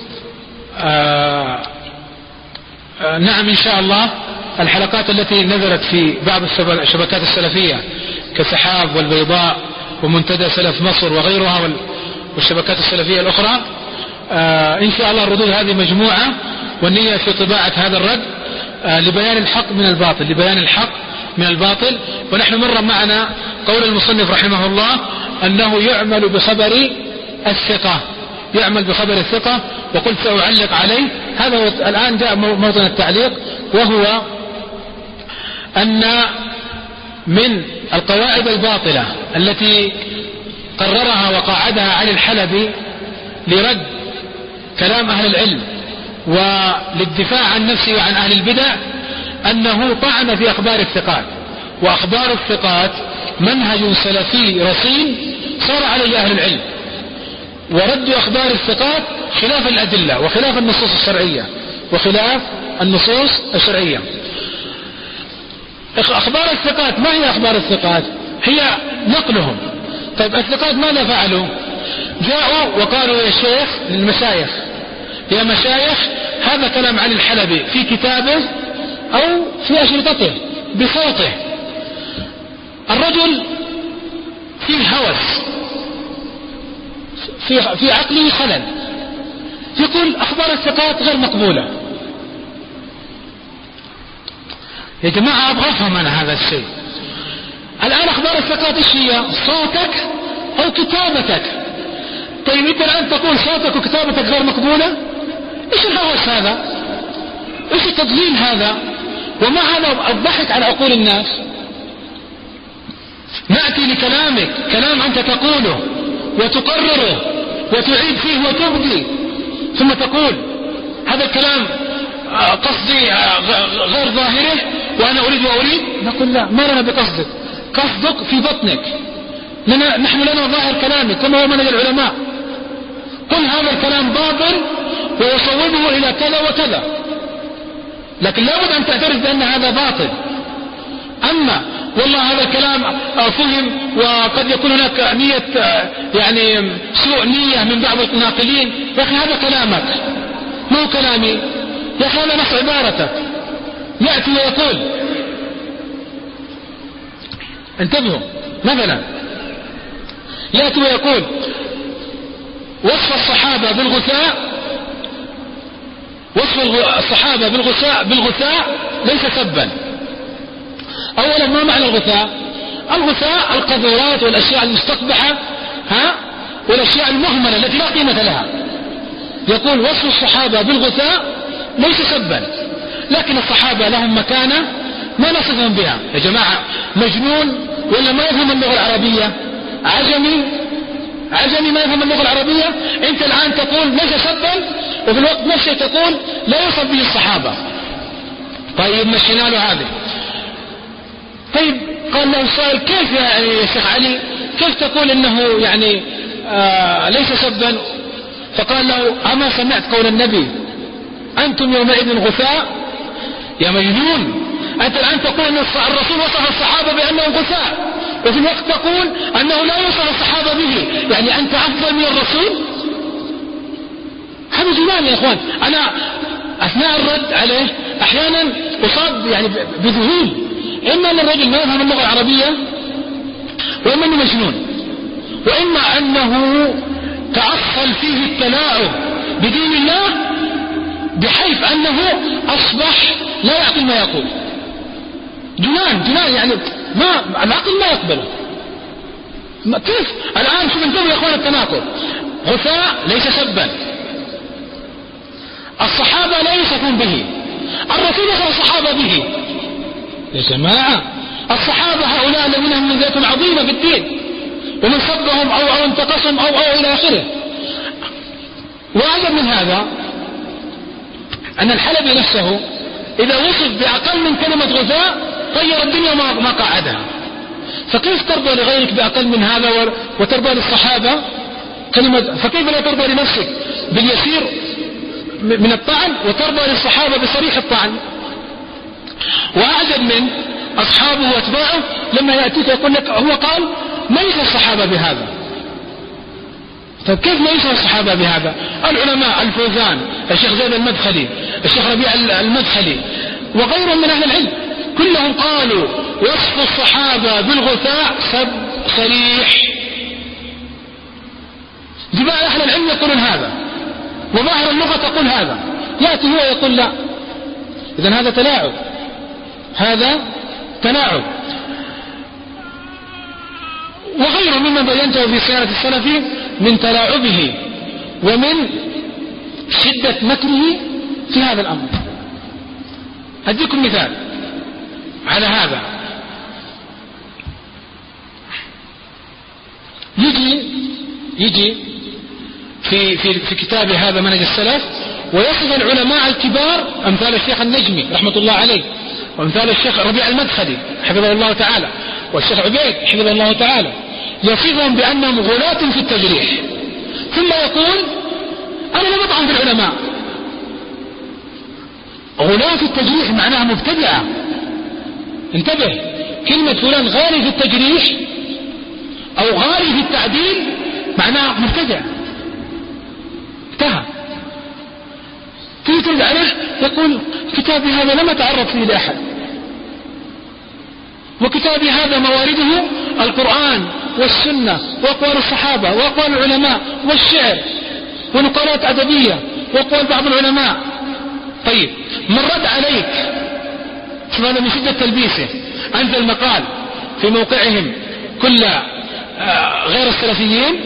نعم إن شاء الله. الحلقات التي نزلت في بعض الشبكات السلفية كسحاب والبيضاء ومنتدى سلف مصر وغيرها والشبكات السلفية الأخرى، إن شاء الله الردود هذه مجموعة، والنية في طباعة هذا الرد لبيان الحق من الباطل، لبيان الحق من الباطل. ونحن مر معنا قول المصنف رحمه الله أنه يعمل بخبر الثقة، يعمل بخبر الثقة، وقلت سأعلق عليه. هذا الآن جاء موطن التعليق، وهو أن من القواعد الباطلة التي قررها وقاعدها علي الحلبي لرد كلام أهل العلم وللدفاع عن نفسه وعن أهل البدع أنه طعن في أخبار الثقات. وأخبار الثقات منهج سلفي رصين صار عليه أهل العلم، ورد أخبار الثقات خلاف الأدلة وخلاف النصوص الشرعية أخبار الثقات ما هي أخبار الثقات؟ هي نقلهم. طيب الثقات ماذا فعلوا؟ جاءوا وقالوا يا شيخ للمشايخ، يا مشايخ هذا كلام علي الحلبي في كتابه أو في أشرطته بصوته. الرجل فيه هوس، في عقله خلل، يقول أخبار الثقات غير مقبولة. يا جماعة أبغى أفهم أنا هذا الشيء. الآن أخبار الثقات إيش هي؟ صوتك أو كتابتك. طيب أنت الآن تقول صوتك وكتابتك غير مقبولة؟ إيش الهوس هذا؟ إيش التضليل هذا؟ وما هذا الضحك على عقول الناس؟ نأتي لكلامك، كلام أنت تقوله وتقرره وتعيد فيه وتبدي، ثم تقول هذا الكلام قصدي غير ظاهره وأنا أريد وأريد. نقول لا، ما لنا بقصدك، قصدك في بطنك، نحن لنا ظاهر كلامك كما هو منهج العلماء. قل هذا الكلام باطل ويصوبه إلى كذا وكذا، لكن لابد أن تعترف بأن هذا باطل. أما والله هذا الكلام فهم وقد يكون هناك نية يعني سوء نية من بعض الناقلين، يا أخي هذا كلامك ما هو كلامي، يا أخي هذا نص عبارتك. يأتي ويقول انتبهوا، مثلا يأتي ويقول وصف الصحابة بالغثاء ليس سبا. أولا ما معنى الغثاء؟ الغثاء القذورات والأشياء المستقبحة والأشياء المهملة التي لا قيمة لها. يقول وصف الصحابة بالغثاء ليس سبا، لكن الصحابة لهم مكانة ما نصفهم بها. يا جماعة مجنون ولا ما يفهم اللغة العربية؟ عجمي ما يفهم اللغة العربية. انت الآن تقول ليس سبا وفي الوقت نفسه تقول لا يوصف به الصحابة. طيب مشينا له هذه. طيب قال له السائل كيف يا شيخ علي، كيف تقول انه يعني ليس سبا؟ فقال له اما سمعت قول النبي انتم يومئذ غثاء؟ يا مجنون، انت الان تقول ان الرسول وصف الصحابة بانهم غثاء وفي الوقت تقول انه لا يوصف الصحابة به، يعني انت افضل من الرسول؟ هذا جنان يا اخوان. انا اثناء الرد عليه احيانا اصاب يعني بذهول، اما ان الرجل ما يفهم اللغة العربية، واما انه مجنون، واما انه تأصل فيه التلاعب بدين الله بحيث انه اصبح لا يعقل ما يقول. جنان يعني ما العقل ما يقبله. كيف الان شوف انتم يا اخوان التناقض. غثاء ليس سبا، الصحابة لا يوصفون به، الرسول وصف الصحابة به. يا جماعة الصحابة هؤلاء الذين هم منزلة عظيمة في الدين، ومن صدهم أو انتقصهم أو إلى آخره. وأعجب من هذا أن الحلبي نفسه إذا وصف بأقل من كلمة غثاء طير الدنيا ما قاعدها. فكيف ترضى لغيرك بأقل من هذا وترضى للصحابة كلمة؟ فكيف لا ترضى لنفسك باليسير من الطعن وترضى للصحابة بصريح الطعن؟ وأعجب من أصحابه وأتباعه لما يأتيك يقول لك هو قال ما يوصف الصحابة بهذا. طيب كيف ما يوصف الصحابة بهذا؟ العلماء الفوزان، الشيخ زيد المدخلي، الشيخ ربيع المدخلي وغيرهم من أهل العلم كلهم قالوا وصف الصحابة بالغثاء سب صريح. جماعة أهل العلم يقولون هذا، وظاهر اللغة تقول هذا، يأتي هو يقول لا. إذن هذا تلاعب. وغيره مما بينته في سيرة السلف من تلاعبه ومن شدة مكره في هذا الأمر. أديكم مثال على هذا. يجي في كتابه هذا منهج السلف ويصف العلماء الكبار أمثال الشيخ النجمي رحمة الله عليه وأمثال الشيخ ربيع المدخلي حفظه الله تعالى والشيخ عبيد حفظه الله تعالى يصفهم بأنهم غلاة في التجريح، ثم يقول أنا لم أطعن في العلماء. غلاة في التجريح معناها مبتدعة. انتبه، كلمة فلان غالي في التجريح أو غالي في التعديل معناها مبتدع، انتهى. ترد عليه يقول كتابي هذا لم أتعرض فيه لأحد، وكتابي هذا موارده القرآن والسنة وأقوال الصحابة وأقوال العلماء والشعر ونقالات أدبية وأقوال بعض العلماء. طيب من رد عليك؟ شوف هذا من شدة تلبيسه، أنزل مقال في موقعهم كل غير السلفيين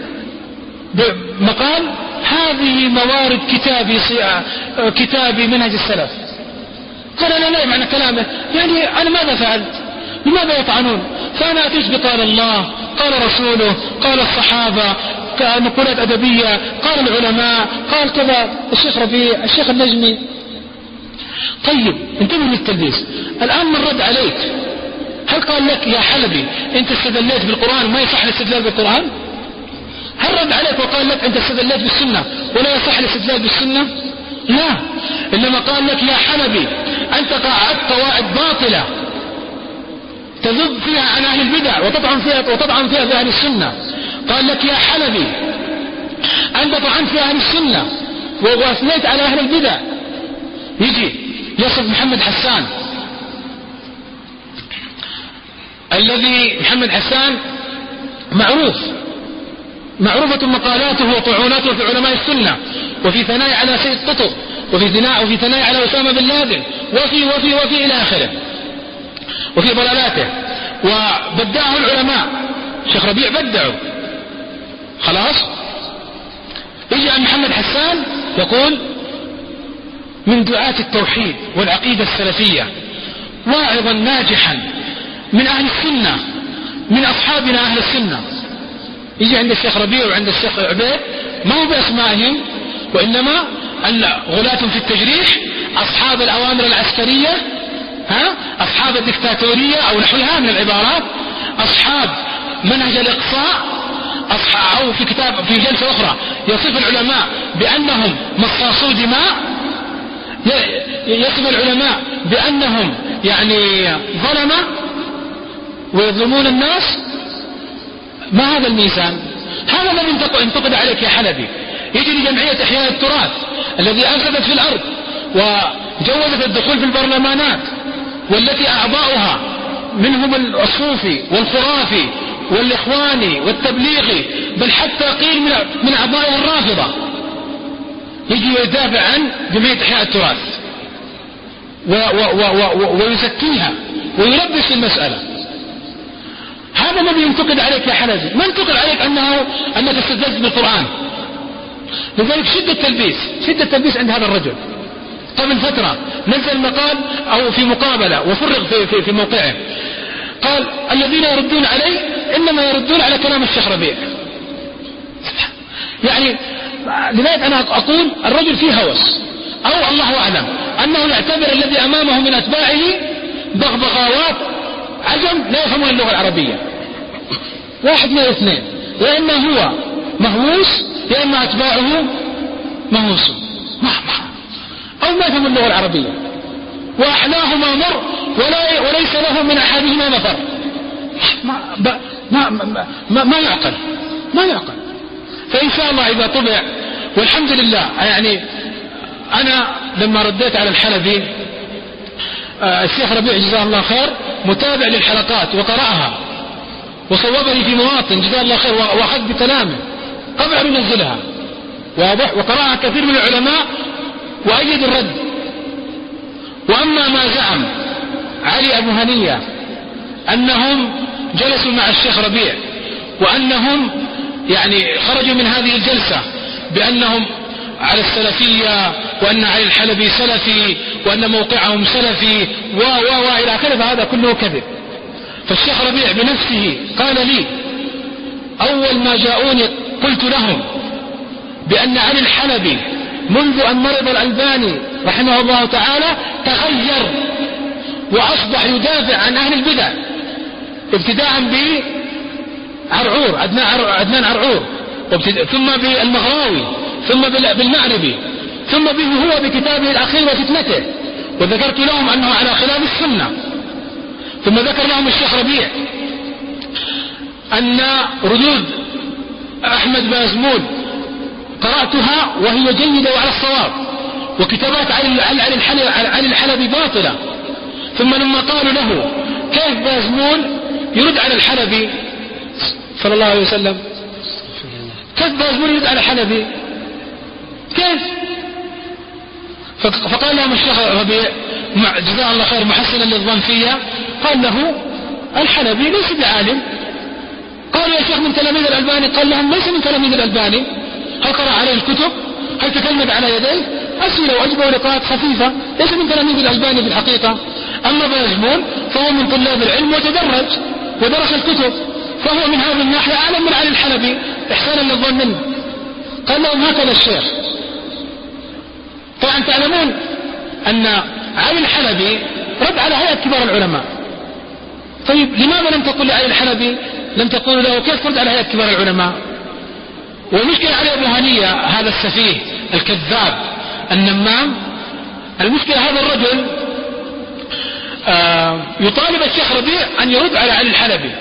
مقال هذه موارد كتابي منهج السلف. قال لا معنى كلامه يعني أنا ماذا فعلت؟ لماذا يطعنون؟ فأنا أتيت بقال الله، قال رسوله، قال الصحابة، نقولات أدبية، قال العلماء، قال كذا الشيخ ربيع، الشيخ النجمي. طيب انتبه للتلبيس. الآن من رد عليك هل قال لك يا حلبي أنت استدليت بالقرآن ما يصح الاستدلال بالقرآن؟ هل رد عليك وقال لك أنت استدليت بالسنة ولا يصح الاستدلال بالسنة؟ لا، إنما قال لك يا حلبي أنت قاعدت قواعد باطلة تذب فيها عن أهل البدع وتطعن فيها في أهل السنة. قال لك يا حلبي أنت طعنت في أهل السنة وأثنيت على أهل البدع. يجي يصف محمد حسان الذي محمد حسان معروفة مقالاته وطعوناته في علماء السنة وفي ثناء على سيد قطب وفي ثناء على أسامة بن لادن وفي إلى آخره وفي ضلالاته، وبدعه العلماء. شيخ ربيع بدعه خلاص. يجي عن محمد حسان يقول من دعاة التوحيد والعقيدة السلفية واعظا ناجحا من أهل السنة من أصحابنا أهل السنة. يجي عند الشيخ ربيع وعند الشيخ عبيد ما هو بأسمائهم وإنما غلاة في التجريح، أصحاب الأوامر العسكرية، أصحاب الدكتاتورية أو نحوها من العبارات، أصحاب منهج الإقصاء، أو في جلسة أخرى يصف العلماء بأنهم مصاصو دماء، يصف العلماء بأنهم يعني ظلمة ويظلمون الناس. ما هذا الميزان؟ هذا الذي انتقد عليك يا حلبي. يجي لجمعية إحياء التراث الذي أفسدت في الأرض وجوزت الدخول في البرلمانات والتي أعضاؤها منهم الصوفي والخرافي والإخواني والتبليغي بل حتى قيل من أعضائها الرافضة، يجي يدافع عن جمعية إحياء التراث ويزكيها ويلبس في المسألة. هذا الذي ينتقد عليك يا حلبي. ما ينتقد عليك أنك استدلت بالقرآن. لذلك شدة التلبيس عند هذا الرجل. قبل فترة نزل مقال أو في مقابلة وفرغ في موقعه، قال الذين يردون علي إنما يردون على كلام الشيخ ربيع. يعني لذلك أنا أقول الرجل فيه هوس أو الله أعلم أنه يعتبر الذي أمامه من أتباعه بغبغاوات عجم لا يفهمون اللغة العربية. واحد من الاثنين، يا إما هو مهووس يا إما أتباعه مهووس أو ما يفهم اللغة العربية، وأحلاهما مر وليس له من أحدهما مفر. ما يعقل. فإن شاء الله إذا طبع، والحمد لله يعني أنا لما رديت على الحلبي الشيخ ربيع جزاه الله خير متابع للحلقات وقرأها وصوبني في مواطن جزاه الله خير وأخذ بكلامه قبل أن ينزلها واضح، وقرأها كثير من العلماء وأيد الرد. وأما ما زعم علي أبو هنية أنهم جلسوا مع الشيخ ربيع وأنهم يعني خرجوا من هذه الجلسة بأنهم على السلفية وأن علي الحلبي سلفي وأن موقعهم سلفي وإلى آخره، فهذا كله كذب. فالشيخ ربيع بنفسه قال لي أول ما جاءوني قلت لهم بأن علي الحلبي منذ أن مرض الألباني رحمه الله تعالى تغير وأصبح يدافع عن أهل البدع ابتداء بعرعور عدنان عرعور، ثم بالمغراوي، ثم بالمعربي، ثم به هو بكتابه الأخير وفتنته، وذكرت لهم أنه على خلاف السنة. ثم ذكر لهم الشيخ ربيع أن ردود أحمد بازمول قرأتها وهي جيدة وعلى الصواب، وكتابات علي الحلبي باطلة. ثم لما قالوا له كيف بازمول يرد على الحلبي صلى الله عليه وسلم، كيف بازمول يرد على الحلبي، كيف؟ فقال لهم الشيخ ربيع جزاه الله خير محسنا للظن فيها، قال له الحلبي ليس بعالم. قال يا شيخ من تلاميذ الألباني، قال لهم ليس من تلاميذ الألباني. هل قرأ عليه الكتب؟ هل تكلم على يديه؟ أسئلة وأجوبة ولقاءات خفيفة، ليس من تلاميذ الألباني في الحقيقة. أما بازمول فهو من طلاب العلم وتدرج ودرس الكتب، فهو من هذه الناحية أعلم من علي الحلبي إحسانا للظن منه. قال لهم هكذا الشيخ. طبعا تعلمون أن علي الحلبي رد على هيئة كبار العلماء. طيب لماذا لم تقل لعلي الحلبي، لم تقول له كيف ترد على هيئة كبار العلماء؟ والمشكلة علي أبو هنية هذا السفيه الكذاب النمام، المشكلة هذا الرجل يطالب الشيخ ربيع أن يرد على علي الحلبي.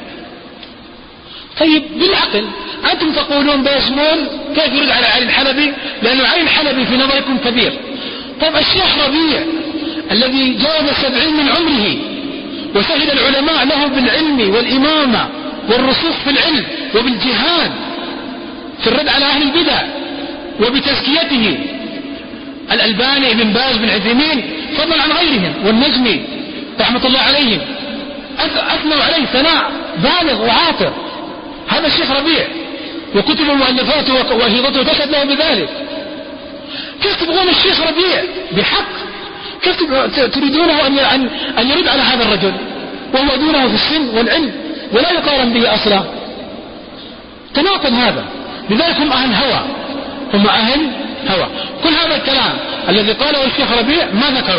طيب بالعقل أنتم تقولون بازمول كيف يرد على علي الحلبي، لأن علي الحلبي في نظركم كبير. طيب الشيخ ربيع الذي جاوز 70 من عمره وشهد العلماء له بالعلم والإمامة والرسوخ في العلم وبالجهاد في الرد على أهل البدع وبتزكيته، الألباني بن باز بن عثيمين فضلا عن غيرهم والنجمي رحمة الله عليهم أثنوا عليه ثناء بالغ وعاطر. هذا الشيخ ربيع وكتب مؤلفاته وهيضته تشهد له بذلك. كيف تبغون الشيخ ربيع بحق، كيف تريدونه أن يرد على هذا الرجل وهو دونه في السن والعلم ولا يقارن به أصلا؟ تناقض هذا. لذلك هم أهل هوى، هم أهل هوى. كل هذا الكلام الذي قاله الشيخ ربيع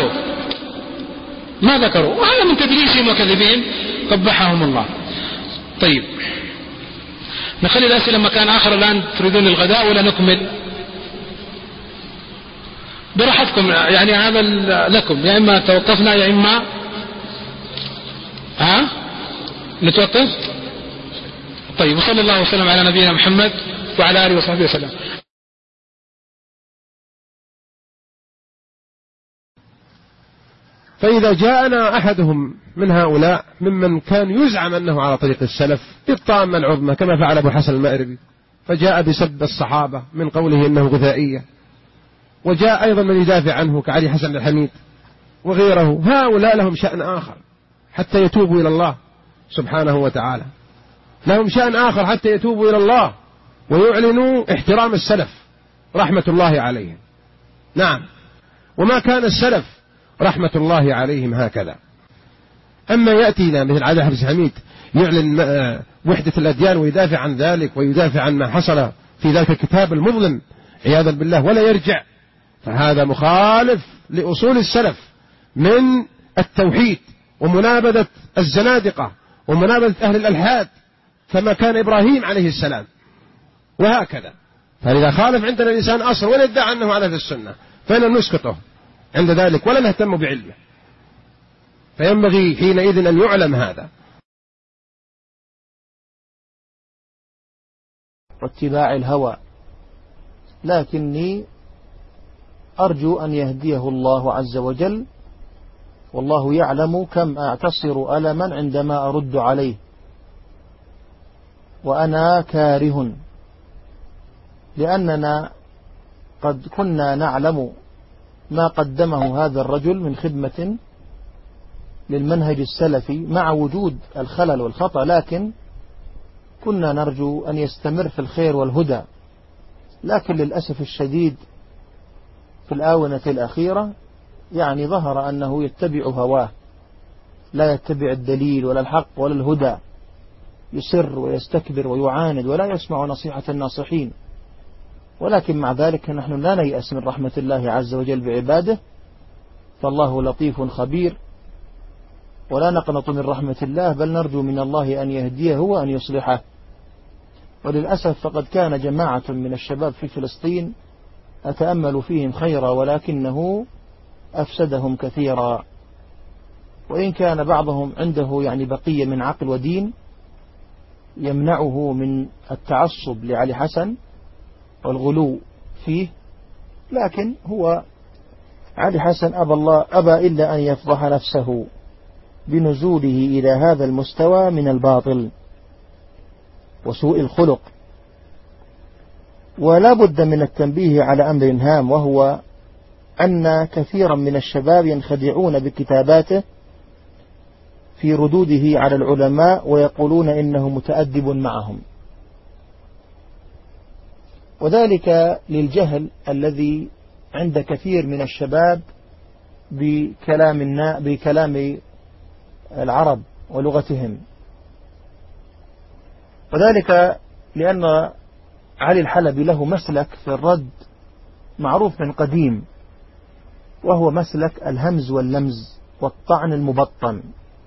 ما ذكروا، وهذا من تدليسهم وكذبهم قبحهم الله. طيب نخلي الأسئلة مكان آخر الآن. تريدون الغداء ولا نكمل؟ براحتكم، يعني هذا لكم، يا إما توقفنا يا إما نتوقف. طيب وصلى الله وسلم على نبينا محمد وعلى آله وصحبه وسلم. فإذا جاءنا أحدهم من هؤلاء ممن كان يزعم أنه على طريق السلف بالطامة العظمى كما فعل أبو حسن المأربي، فجاء بسب الصحابة من قوله إنه غثائية، وجاء أيضا من يدافع عنه كعلي حسن الحميد وغيره. هؤلاء لهم شأن آخر حتى يتوبوا إلى الله سبحانه وتعالى، لهم شأن آخر حتى يتوبوا إلى الله ويعلنوا احترام السلف رحمة الله عليهم. نعم، وما كان السلف رحمة الله عليهم هكذا. أما يأتينا مثل علي حسن الحميد يعلن وحدة الأديان ويدافع عن ذلك ويدافع عن ما حصل في ذلك الكتاب المظلم عياذا بالله ولا يرجع، فهذا مخالف لأصول السلف من التوحيد ومنابذة الزنادقة ومنابذة أهل الألحاد كما كان إبراهيم عليه السلام وهكذا. فإذا خالف عندنا الإنسان أصل ولا يدعي أنه على السنة فإن نسكته عند ذلك ولا نهتم بعلمه، فينبغي حينئذ أن يعلم هذا. واتباع الهوى، لكني أرجو أن يهديه الله عز وجل، والله يعلم كم أعتصر ألما عندما أرد عليه، وأنا كاره، لأننا قد كنا نعلم ما قدمه هذا الرجل من خدمة للمنهج السلفي مع وجود الخلل والخطأ، لكن كنا نرجو أن يستمر في الخير والهدى. لكن للأسف الشديد في الآونة الأخيرة يعني ظهر أنه يتبع هواه، لا يتبع الدليل ولا الحق ولا الهدى، يسر ويستكبر ويعاند ولا يسمع نصيحة الناصحين. ولكن مع ذلك نحن لا نيأس من رحمة الله عز وجل بعباده، فالله لطيف خبير ولا نقنط من رحمة الله، بل نرجو من الله أن يهديه وأن يصلحه. وللأسف فقد كان جماعة من الشباب في فلسطين أتأمل فيهم خيرا، ولكنه أفسدهم كثيرا. وإن كان بعضهم عنده يعني بقية من عقل ودين يمنعه من التعصب لعلي حسن والغلو فيه، لكن هو علي حسن أبى إلا أن يفضح نفسه بنزوله إلى هذا المستوى من الباطل وسوء الخلق. ولا بد من التنبيه على أمر هام، وهو أن كثيرا من الشباب ينخدعون بكتاباته في ردوده على العلماء ويقولون إنه متأدب معهم، وذلك للجهل الذي عند كثير من الشباب بكلام العرب ولغتهم. وذلك لأن علي الحلبي له مسلك في الرد معروف من قديم، وهو مسلك الهمز واللمز والطعن المبطن.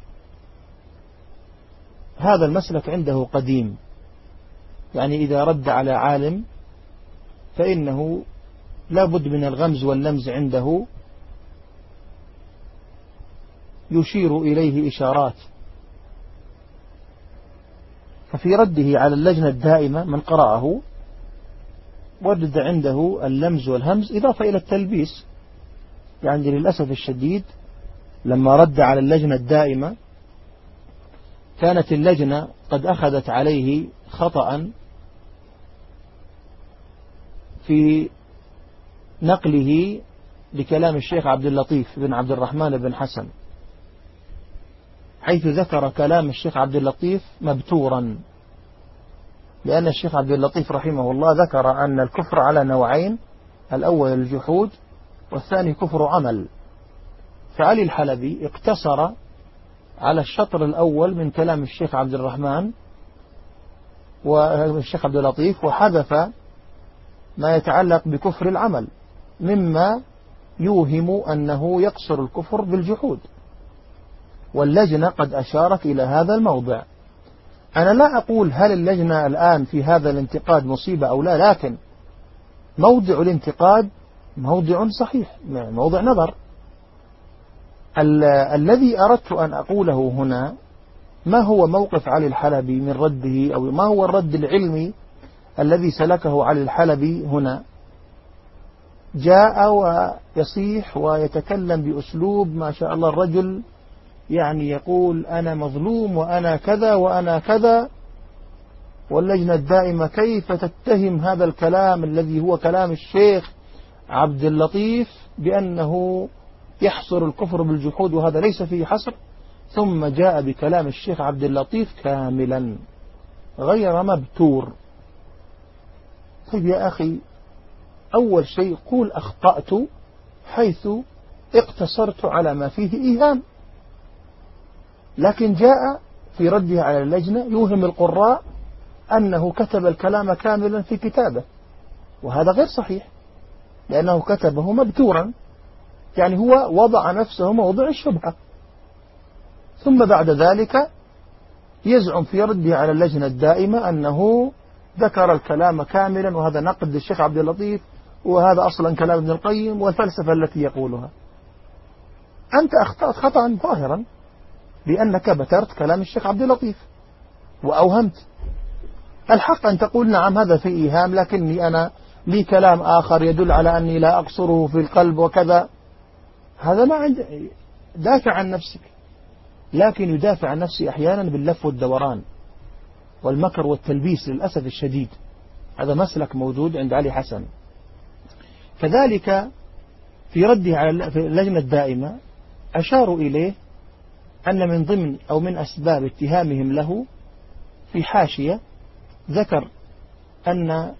هذا المسلك عنده قديم، يعني إذا رد على عالم فإنه لا بد من الغمز واللمز عنده، يشير إليه إشارات. ففي رده على اللجنة الدائمة من قرأه وجد عنده اللمز والهمز إضافة إلى التلبيس. يعني للأسف الشديد لما رد على اللجنة الدائمة كانت اللجنة قد أخذت عليه خطأ في نقله لكلام الشيخ عبد اللطيف بن عبد الرحمن بن حسن، حيث ذكر كلام الشيخ عبد اللطيف مبتورا، لأن الشيخ عبد اللطيف رحمه الله ذكر أن الكفر على نوعين: الأول الجحود والثاني كفر عمل. فعلي الحلبي اقتصر على الشطر الأول من كلام الشيخ عبد الرحمن والشيخ عبد اللطيف، وحذف ما يتعلق بكفر العمل مما يوهم أنه يقصر الكفر بالجحود. واللجنة قد أشارت إلى هذا الموضع. أنا لا أقول هل اللجنة الآن في هذا الانتقاد مصيبة أو لا، لكن موضع الانتقاد موضع صحيح، موضع نظر. الذي أردت أن أقوله هنا ما هو موقف علي الحلبي من رده، أو ما هو الرد العلمي الذي سلكه علي الحلبي هنا. جاء ويصيح ويتكلم بأسلوب ما شاء الله، الرجل يعني يقول أنا مظلوم وأنا كذا وأنا كذا، واللجنة الدائمة كيف تتهم هذا الكلام الذي هو كلام الشيخ عبد اللطيف بأنه يحصر الكفر بالجحود، وهذا ليس فيه حصر. ثم جاء بكلام الشيخ عبد اللطيف كاملا غير مبتور. طيب يا أخي، أول شيء قول أخطأت حيث اقتصرت على ما فيه إيهام، لكن جاء في رده على اللجنة يوهم القراء أنه كتب الكلام كاملا في كتابه، وهذا غير صحيح، لأنه كتبه مبتورا، يعني هو وضع نفسه موضع الشبهة. ثم بعد ذلك يزعم في رده على اللجنة الدائمة أنه ذكر الكلام كاملا، وهذا نقد للشيخ عبد اللطيف، وهذا أصلا كلام ابن القيم والفلسفة التي يقولها. أنت أخطأت خطأ ظاهرا لأنك بترت كلام الشيخ عبد اللطيف وأوهمت. الحق أن تقول نعم هذا في إيهام، لكني أنا لي كلام آخر يدل على أني لا أقصره في القلب وكذا. هذا ما عندي، دافع عن نفسك. لكن يدافع عن نفسه أحيانا باللف والدوران والمكر والتلبيس للأسف الشديد. هذا مسلك موجود عند علي حسن. كذلك في رده على اللجنة الدائمة أشاروا إليه أن من ضمن أو من أسباب اتهامهم له في حاشية ذكر أن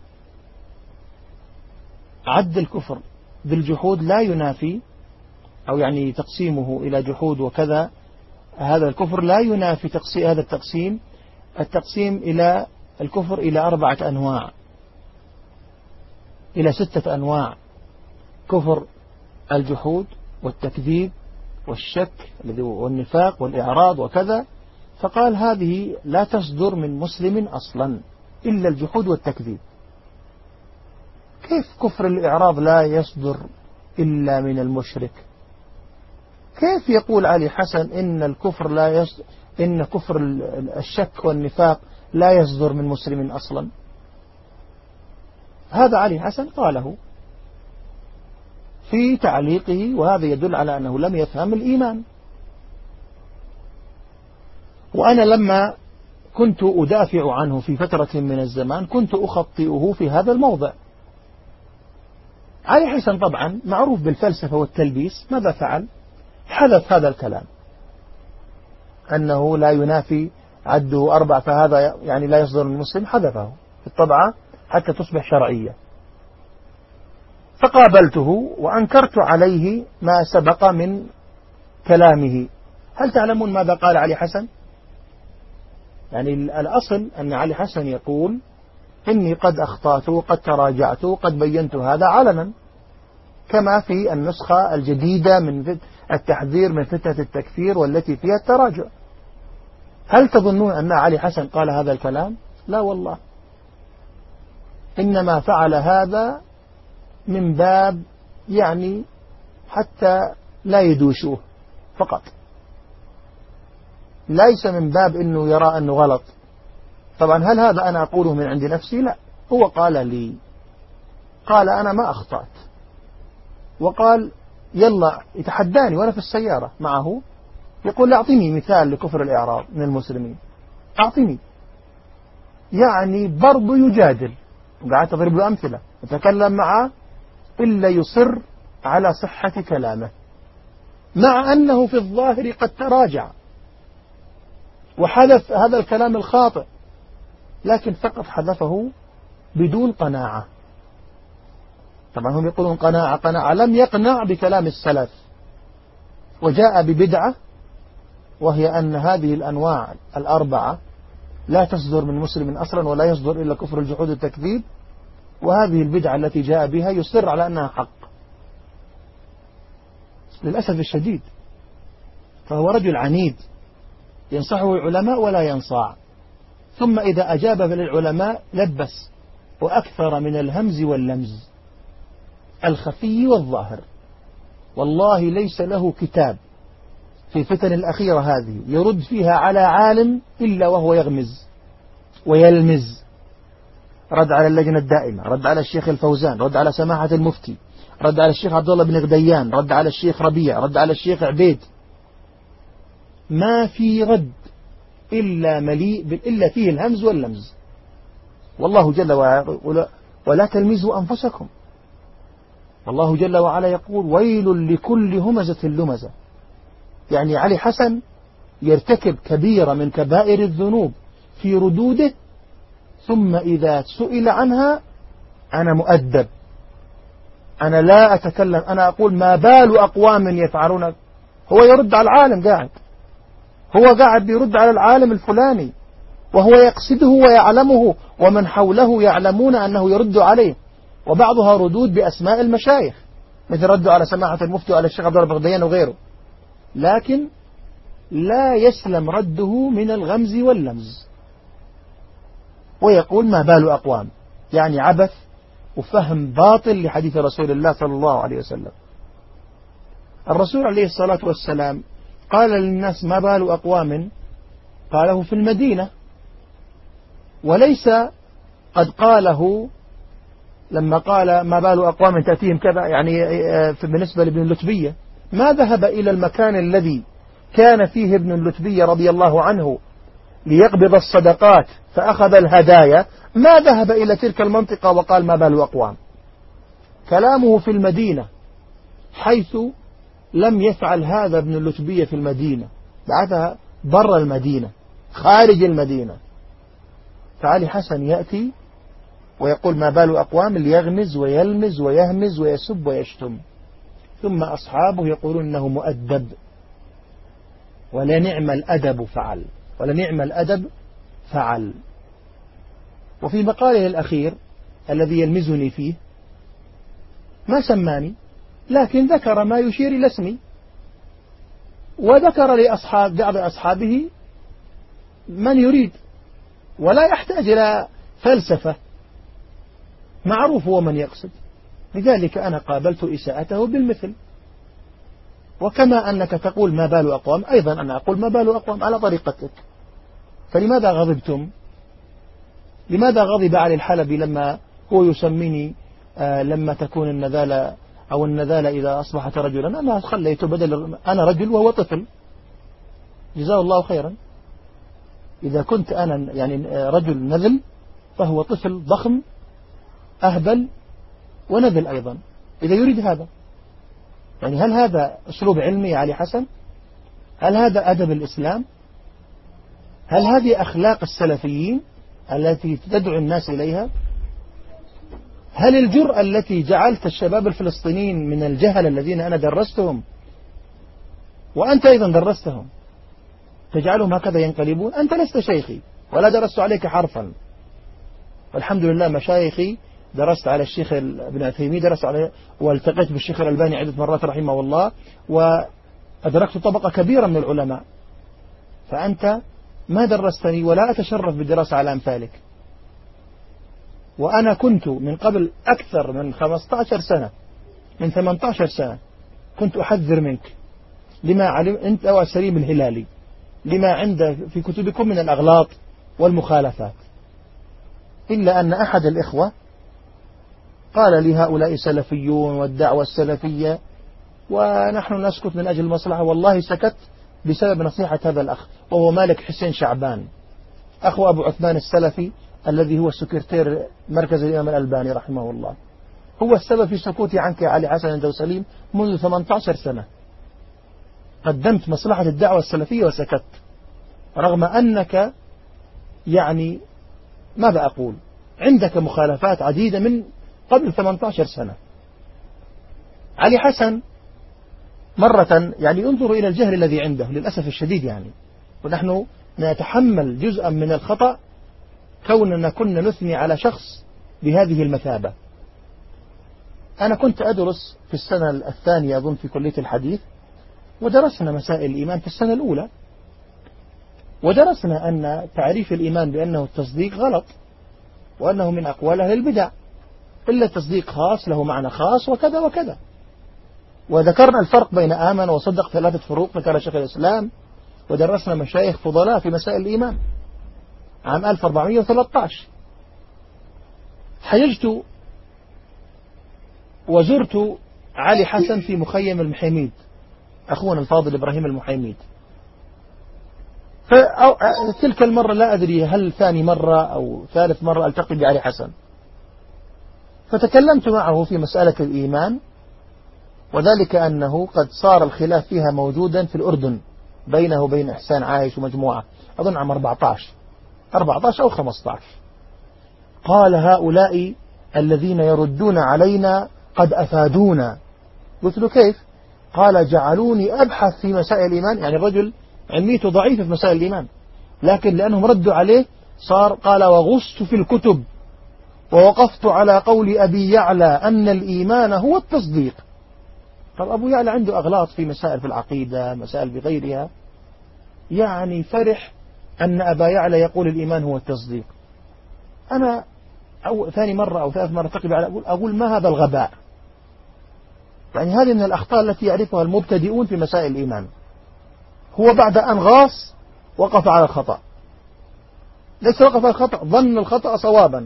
عد الكفر بالجحود لا ينافي، أو يعني تقسيمه إلى جحود وكذا، هذا الكفر لا ينافي هذا التقسيم إلى الكفر إلى 4 أنواع، إلى 6 أنواع: كفر الجحود والتكذيب والشك والنفاق والإعراض وكذا، فقال هذه لا تصدر من مسلم أصلا إلا الجحود والتكذيب. كيف كفر الإعراض لا يصدر إلا من المشرك؟ كيف يقول علي حسن إن الكفر إن كفر الشك والنفاق لا يصدر من مسلم أصلا؟ هذا علي حسن قاله في تعليقه، وهذا يدل على أنه لم يفهم الإيمان. وأنا لما كنت أدافع عنه في فترة من الزمان كنت أخطئه في هذا الموضع. علي حسن طبعا معروف بالفلسفة والتلبيس، ماذا فعل؟ حذف هذا الكلام أنه لا ينافي عده 4 فهذا يعني لا يصدر من المسلم، حذفه في الطبعة حتى تصبح شرعية. فقابلته وأنكرت عليه ما سبق من كلامه. هل تعلمون ماذا قال علي حسن؟ يعني الأصل أن علي حسن يقول إني قد أخطأت وقد تراجعت وقد بينت هذا علنا، كما في النسخة الجديدة من التحذير من فتنة التكفير والتي فيها التراجع. هل تظنون أن علي حسن قال هذا الكلام؟ لا والله، إنما فعل هذا من باب يعني حتى لا يدوشوه فقط، ليس من باب أنه يرى أنه غلط. طبعا هل هذا أنا أقوله من عند نفسي؟ لا، هو قال لي، قال أنا ما أخطأت، وقال يلا يتحداني وأنا في السيارة معه يقول أعطيني مثال لكفر الإعراض من المسلمين، أعطيني. يعني برضو يجادل، وقعدت أضرب له أمثلة، أتكلم معه إلا يصر على صحة كلامه، مع أنه في الظاهر قد تراجع وحذف هذا الكلام الخاطئ، لكن فقط حذفه بدون قناعة. طبعا هم يقولون قناعة، لم يقنع بكلام السلف، وجاء ببدعة، وهي أن هذه الأنواع 4 لا تصدر من مسلم أصلا ولا يصدر إلا كفر الجحود التكذيب، وهذه البدعة التي جاء بها يصر على أنها حق للأسف الشديد. فهو رجل عنيد ينصحه العلماء ولا ينصاع، ثم إذا أجاب للعلماء لبس وأكثر من الهمز واللمز الخفي والظاهر. والله ليس له كتاب في الفتن الأخيرة هذه يرد فيها على عالم إلا وهو يغمز ويلمز. رد على اللجنة الدائمة، رد على الشيخ الفوزان، رد على سماحة المفتي، رد على الشيخ عبد الله بن غديان، رد على الشيخ ربيع، رد على الشيخ عبيد. ما في رد إلا مليء إلا فيه الهمز واللمز. والله جل وعلا ولا تلمزوا أنفسكم. والله جل وعلا يقول ويل لكل همزة لمزة. يعني علي حسن يرتكب كبيرة من كبائر الذنوب في ردوده، ثم إذا سئل عنها أنا مؤدب، أنا لا أتكلم، أنا أقول ما بال أقوام يفعلون. هو يرد على العالم، هو قاعد يرد على العالم الفلاني، وهو يقصده ويعلمه، ومن حوله يعلمون أنه يرد عليه، وبعضها ردود بأسماء المشايخ مثل ردوا على سماحة المفتي وعلى الشيخ عبد الله بن غديان وغيره، لكن لا يسلم رده من الغمز واللمز. ويقول ما بال أقوام، يعني عبث وفهم باطل لحديث رسول الله صلى الله عليه وسلم. الرسول عليه الصلاة والسلام قال للناس ما بال أقوام، قاله في المدينة، وليس قد قاله لما قال ما بال أقوام تأتيهم كذا، يعني بالنسبة لابن اللتبية ما ذهب إلى المكان الذي كان فيه ابن اللتبية رضي الله عنه ليقبض الصدقات فأخذ الهدايا، ما ذهب إلى تلك المنطقة وقال ما بال أقوام. كلامه في المدينة، حيث لم يفعل هذا ابن اللتبية في المدينة، بعدها بر المدينة خارج المدينة. فعلي حسن يأتي ويقول ما بال أقوام ليغمز ويلمز ويهمز ويسب ويشتم، ثم أصحابه يقولون إنه مؤدب، ولا نعم الأدب فعل، ولا نعم الأدب فعل. وفي مقاله الأخير الذي يلمزني فيه ما سماني، لكن ذكر ما يشير إلى اسمي، وذكر لأصحاب بعض أصحابه من يريد، ولا يحتاج إلى فلسفة، معروف هو من يقصد. لذلك أنا قابلت إساءته بالمثل. وكما أنك تقول ما بال أقوام، أيضا أنا أقول ما بال أقوام على طريقتك. فلماذا غضبتم؟ لماذا غضب علي الحلبي لما هو يسميني لما تكون النذالة أو النذالة إذا أصبحت رجلا؟ أنا خليته بدل أنا رجل وهو طفل، جزاه الله خيرا. إذا كنت أنا يعني رجل نذل فهو طفل ضخم أهبل ونذل أيضا، إذا يريد هذا. يعني هل هذا أسلوب علمي يا علي حسن؟ هل هذا أدب الإسلام؟ هل هذه أخلاق السلفيين التي تدعو الناس إليها؟ هل الجرأة التي جعلت الشباب الفلسطينيين من الجهل الذين أنا درستهم وأنت أيضا درستهم تجعلهم هكذا ينقلبون؟ أنت لست شيخي ولا درست عليك حرفا، والحمد لله مشايخي درست على الشيخ ابن عثيمين، درست عليه والتقيت بالشيخ الألباني عدة مرات رحمه الله، وأدركت طبقة كبيرة من العلماء. فأنت ما درستني ولا أتشرف بالدراسة على أمثالك. وأنا كنت من قبل أكثر من 15 سنة من 18 سنة كنت أحذر منك لما علم أنت وسليم الهلالي لما عند في كتبكم من الأغلاط والمخالفات. إلا أن أحد الإخوة قال لي هؤلاء سلفيون والدعوة السلفية ونحن نسكت من أجل المصلحة. والله سكت بسبب نصيحة هذا الأخ، وهو مالك حسين شعبان أخو أبو عثمان السلفي الذي هو سكرتير مركز الإمام الألباني رحمه الله. هو السبب في سكوتي عنك يا علي حسن عند سليم منذ 18 سنة. قدمت مصلحة الدعوة السلفية وسكت، رغم أنك يعني ماذا أقول عندك مخالفات عديدة من قبل 18 سنة. علي حسن مرة يعني انظروا إلى الجهل الذي عنده للأسف الشديد، يعني ونحن نتحمل جزءا من الخطأ كوننا كنا نثني على شخص بهذه المثابة. أنا كنت أدرس في السنة الثانية أظن في كلية الحديث، ودرسنا مسائل الإيمان في السنة الأولى، ودرسنا أن تعريف الإيمان بأنه التصديق غلط، وأنه من أقوال أهل البدع، إلا التصديق خاص له معنى خاص وكذا وكذا. وذكرنا الفرق بين آمن وصدق 3 فروق ذكر شيخ الإسلام، ودرسنا مشايخ فضلاء في مسائل الإيمان عام 1413. حججت وزرت علي حسن في مخيم المحيميد، أخونا الفاضل إبراهيم المحيميد. فتلك المرة لا أدري هل ثاني مرة أو ثالث مرة ألتقي بعلي حسن، فتكلمت معه في مسألة الإيمان، وذلك أنه قد صار الخلاف فيها موجودا في الأردن بينه وبين إحسان عايش ومجموعة أظن عام 14 أو 15. قال هؤلاء الذين يردون علينا قد أفادونا. قلت له كيف؟ قال جعلوني أبحث في مسائل الإيمان، يعني الرجل علميته ضعيفة في مسائل الإيمان، لكن لأنهم ردوا عليه صار قال وغصت في الكتب ووقفت على قول أبي يعلى أن الإيمان هو التصديق. طب أبو يعلى عنده أغلاط في مسائل في العقيدة، مسائل بغيرها، يعني فرح أن أبا يعلى يقول الإيمان هو التصديق. أنا ثاني مرة أو ثالث مرة تقريبا أقول ما هذا الغباء؟ يعني هذه من الأخطاء التي يعرفها المبتدئون في مسائل الإيمان. هو بعد أن غاص وقف على الخطأ، ليس وقف على الخطأ، ظن الخطأ صوابا.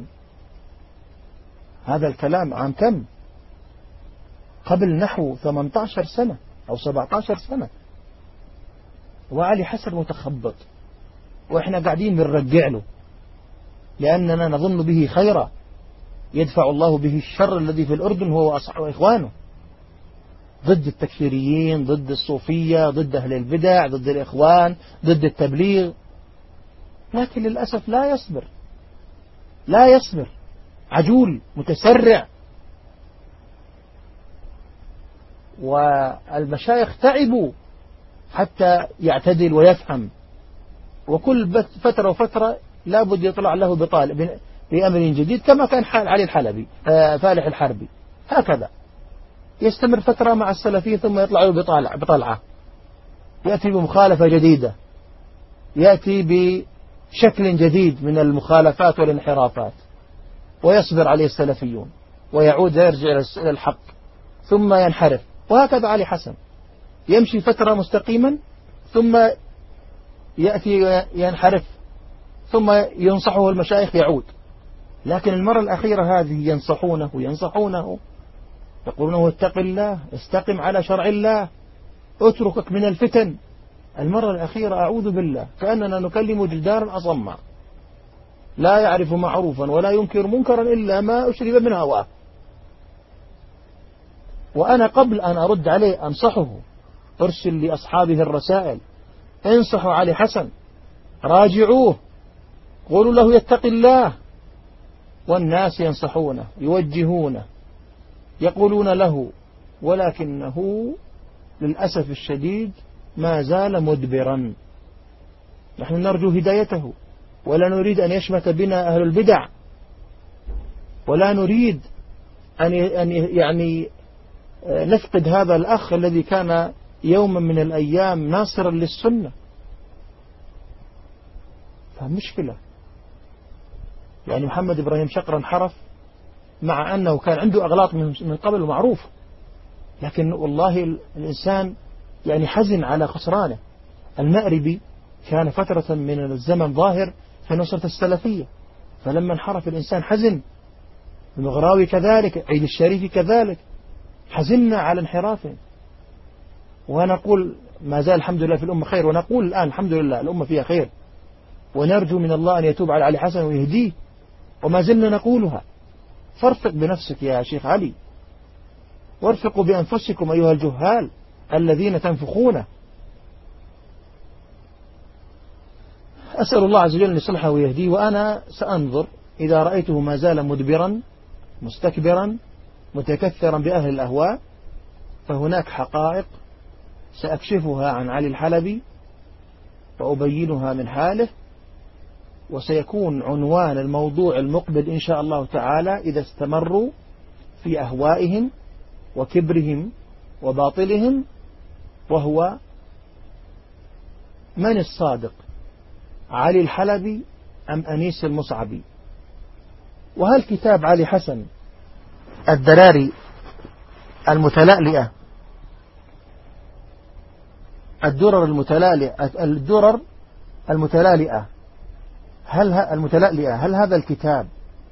هذا الكلام عام كم؟ قبل نحو 18 سنة أو 17 سنة. وعلي حسن متخبط، وإحنا قاعدين بنرجع له لأننا نظن به خيرا يدفع الله به الشر الذي في الأردن هو وإخوانه، ضد التكفيريين، ضد الصوفية، ضد أهل البدع، ضد الإخوان، ضد التبليغ. لكن للأسف لا يصبر، عجول متسرع. والمشايخ تعبوا حتى يعتدل ويفهم، وكل فترة وفترة لابد يطلع له بأمر جديد، كما كان حال علي الحلبي فالح الحربي، هكذا يستمر فترة مع السلفية ثم يطلع له بطلعة يأتي بمخالفة جديدة، يأتي بشكل جديد من المخالفات والانحرافات، ويصبر عليه السلفيون ويعود يرجع إلى الحق ثم ينحرف. وهكذا علي حسن يمشي فترة مستقيما ثم يأتي ينحرف، ثم ينصحه المشايخ يعود. لكن المرة الأخيرة هذه ينصحونه يقولونه اتق الله، استقم على شرع الله، اتركك من الفتن. المرة الأخيرة أعوذ بالله كأننا نكلم جدارا أصم لا يعرف معروفا ولا ينكر منكرا إلا ما أشرب من هواه. وأنا قبل أن أرد عليه أنصحه، أرسل لأصحابه الرسائل، انصحوا علي حسن، راجعوه، قولوا له يتق الله. والناس ينصحونه يوجهونه يقولون له، ولكنه للأسف الشديد ما زال مدبرا. نحن نرجو هدايته، ولا نريد أن يشمت بنا أهل البدع، ولا نريد أن يعني نفقد هذا الأخ الذي كان يوما من الأيام ناصرا للسنة. فمشكلة يعني محمد إبراهيم شقر انحرف مع أنه كان عنده أغلاط من قبل معروف، لكن والله الإنسان يعني حزن على خسرانه. المأربي كان فترة من الزمن ظاهر في نصرة السلفية، فلما انحرف الإنسان حزن. المغراوي كذلك، عيد الشريف كذلك، حزننا على انحرافه. ونقول ما زال الحمد لله في الأمة خير، ونقول الآن الحمد لله الأمة فيها خير، ونرجو من الله أن يتوب على علي حسن ويهديه، وما زلنا نقولها. فارفق بنفسك يا شيخ علي، وارفقوا بأنفسكم أيها الجهال الذين تنفخونه. أسأل الله عز وجل أن يصلحه ويهديه. وأنا سأنظر إذا رأيته ما زال مدبرا مستكبرا متكثرا بأهل الأهواء، فهناك حقائق سأكشفها عن علي الحلبي وأبينها من حاله، وسيكون عنوان الموضوع المقبل إن شاء الله تعالى إذا استمروا في أهوائهم وكبرهم وباطلهم، وهو من الصادق، علي الحلبي أم أنيس المصعبي؟ وهل كتاب علي حسن الدراري المتلألئة، الدرر المتلألئة هل هذا الكتاب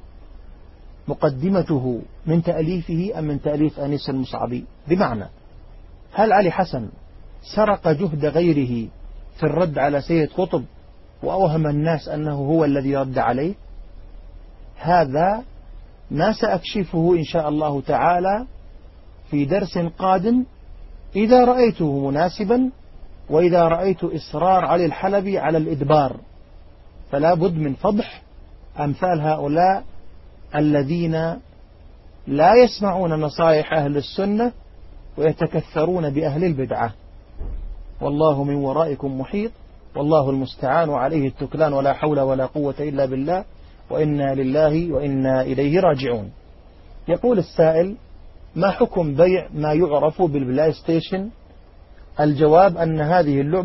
مقدمته من تأليفه أم من تأليف أنيس المصعبي؟ بمعنى هل علي حسن سرق جهد غيره في الرد على سيد قطب وأوهم الناس أنه هو الذي رد عليه؟ هذا ما سأكشفه إن شاء الله تعالى في درس قادم إذا رأيته مناسبا، وإذا رأيت إصرار علي الحلبي على الإدبار. فلا بد من فضح أمثال هؤلاء الذين لا يسمعون نصائح أهل السنة ويتكثرون بأهل البدعة. والله من ورائكم محيط، والله المستعان وعليه التكلان، ولا حول ولا قوة إلا بالله، وإنا لله وإنا إليه راجعون. يقول السائل: ما حكم بيع ما يعرف بالبلاي ستيشن؟ الجواب أن هذه اللعبة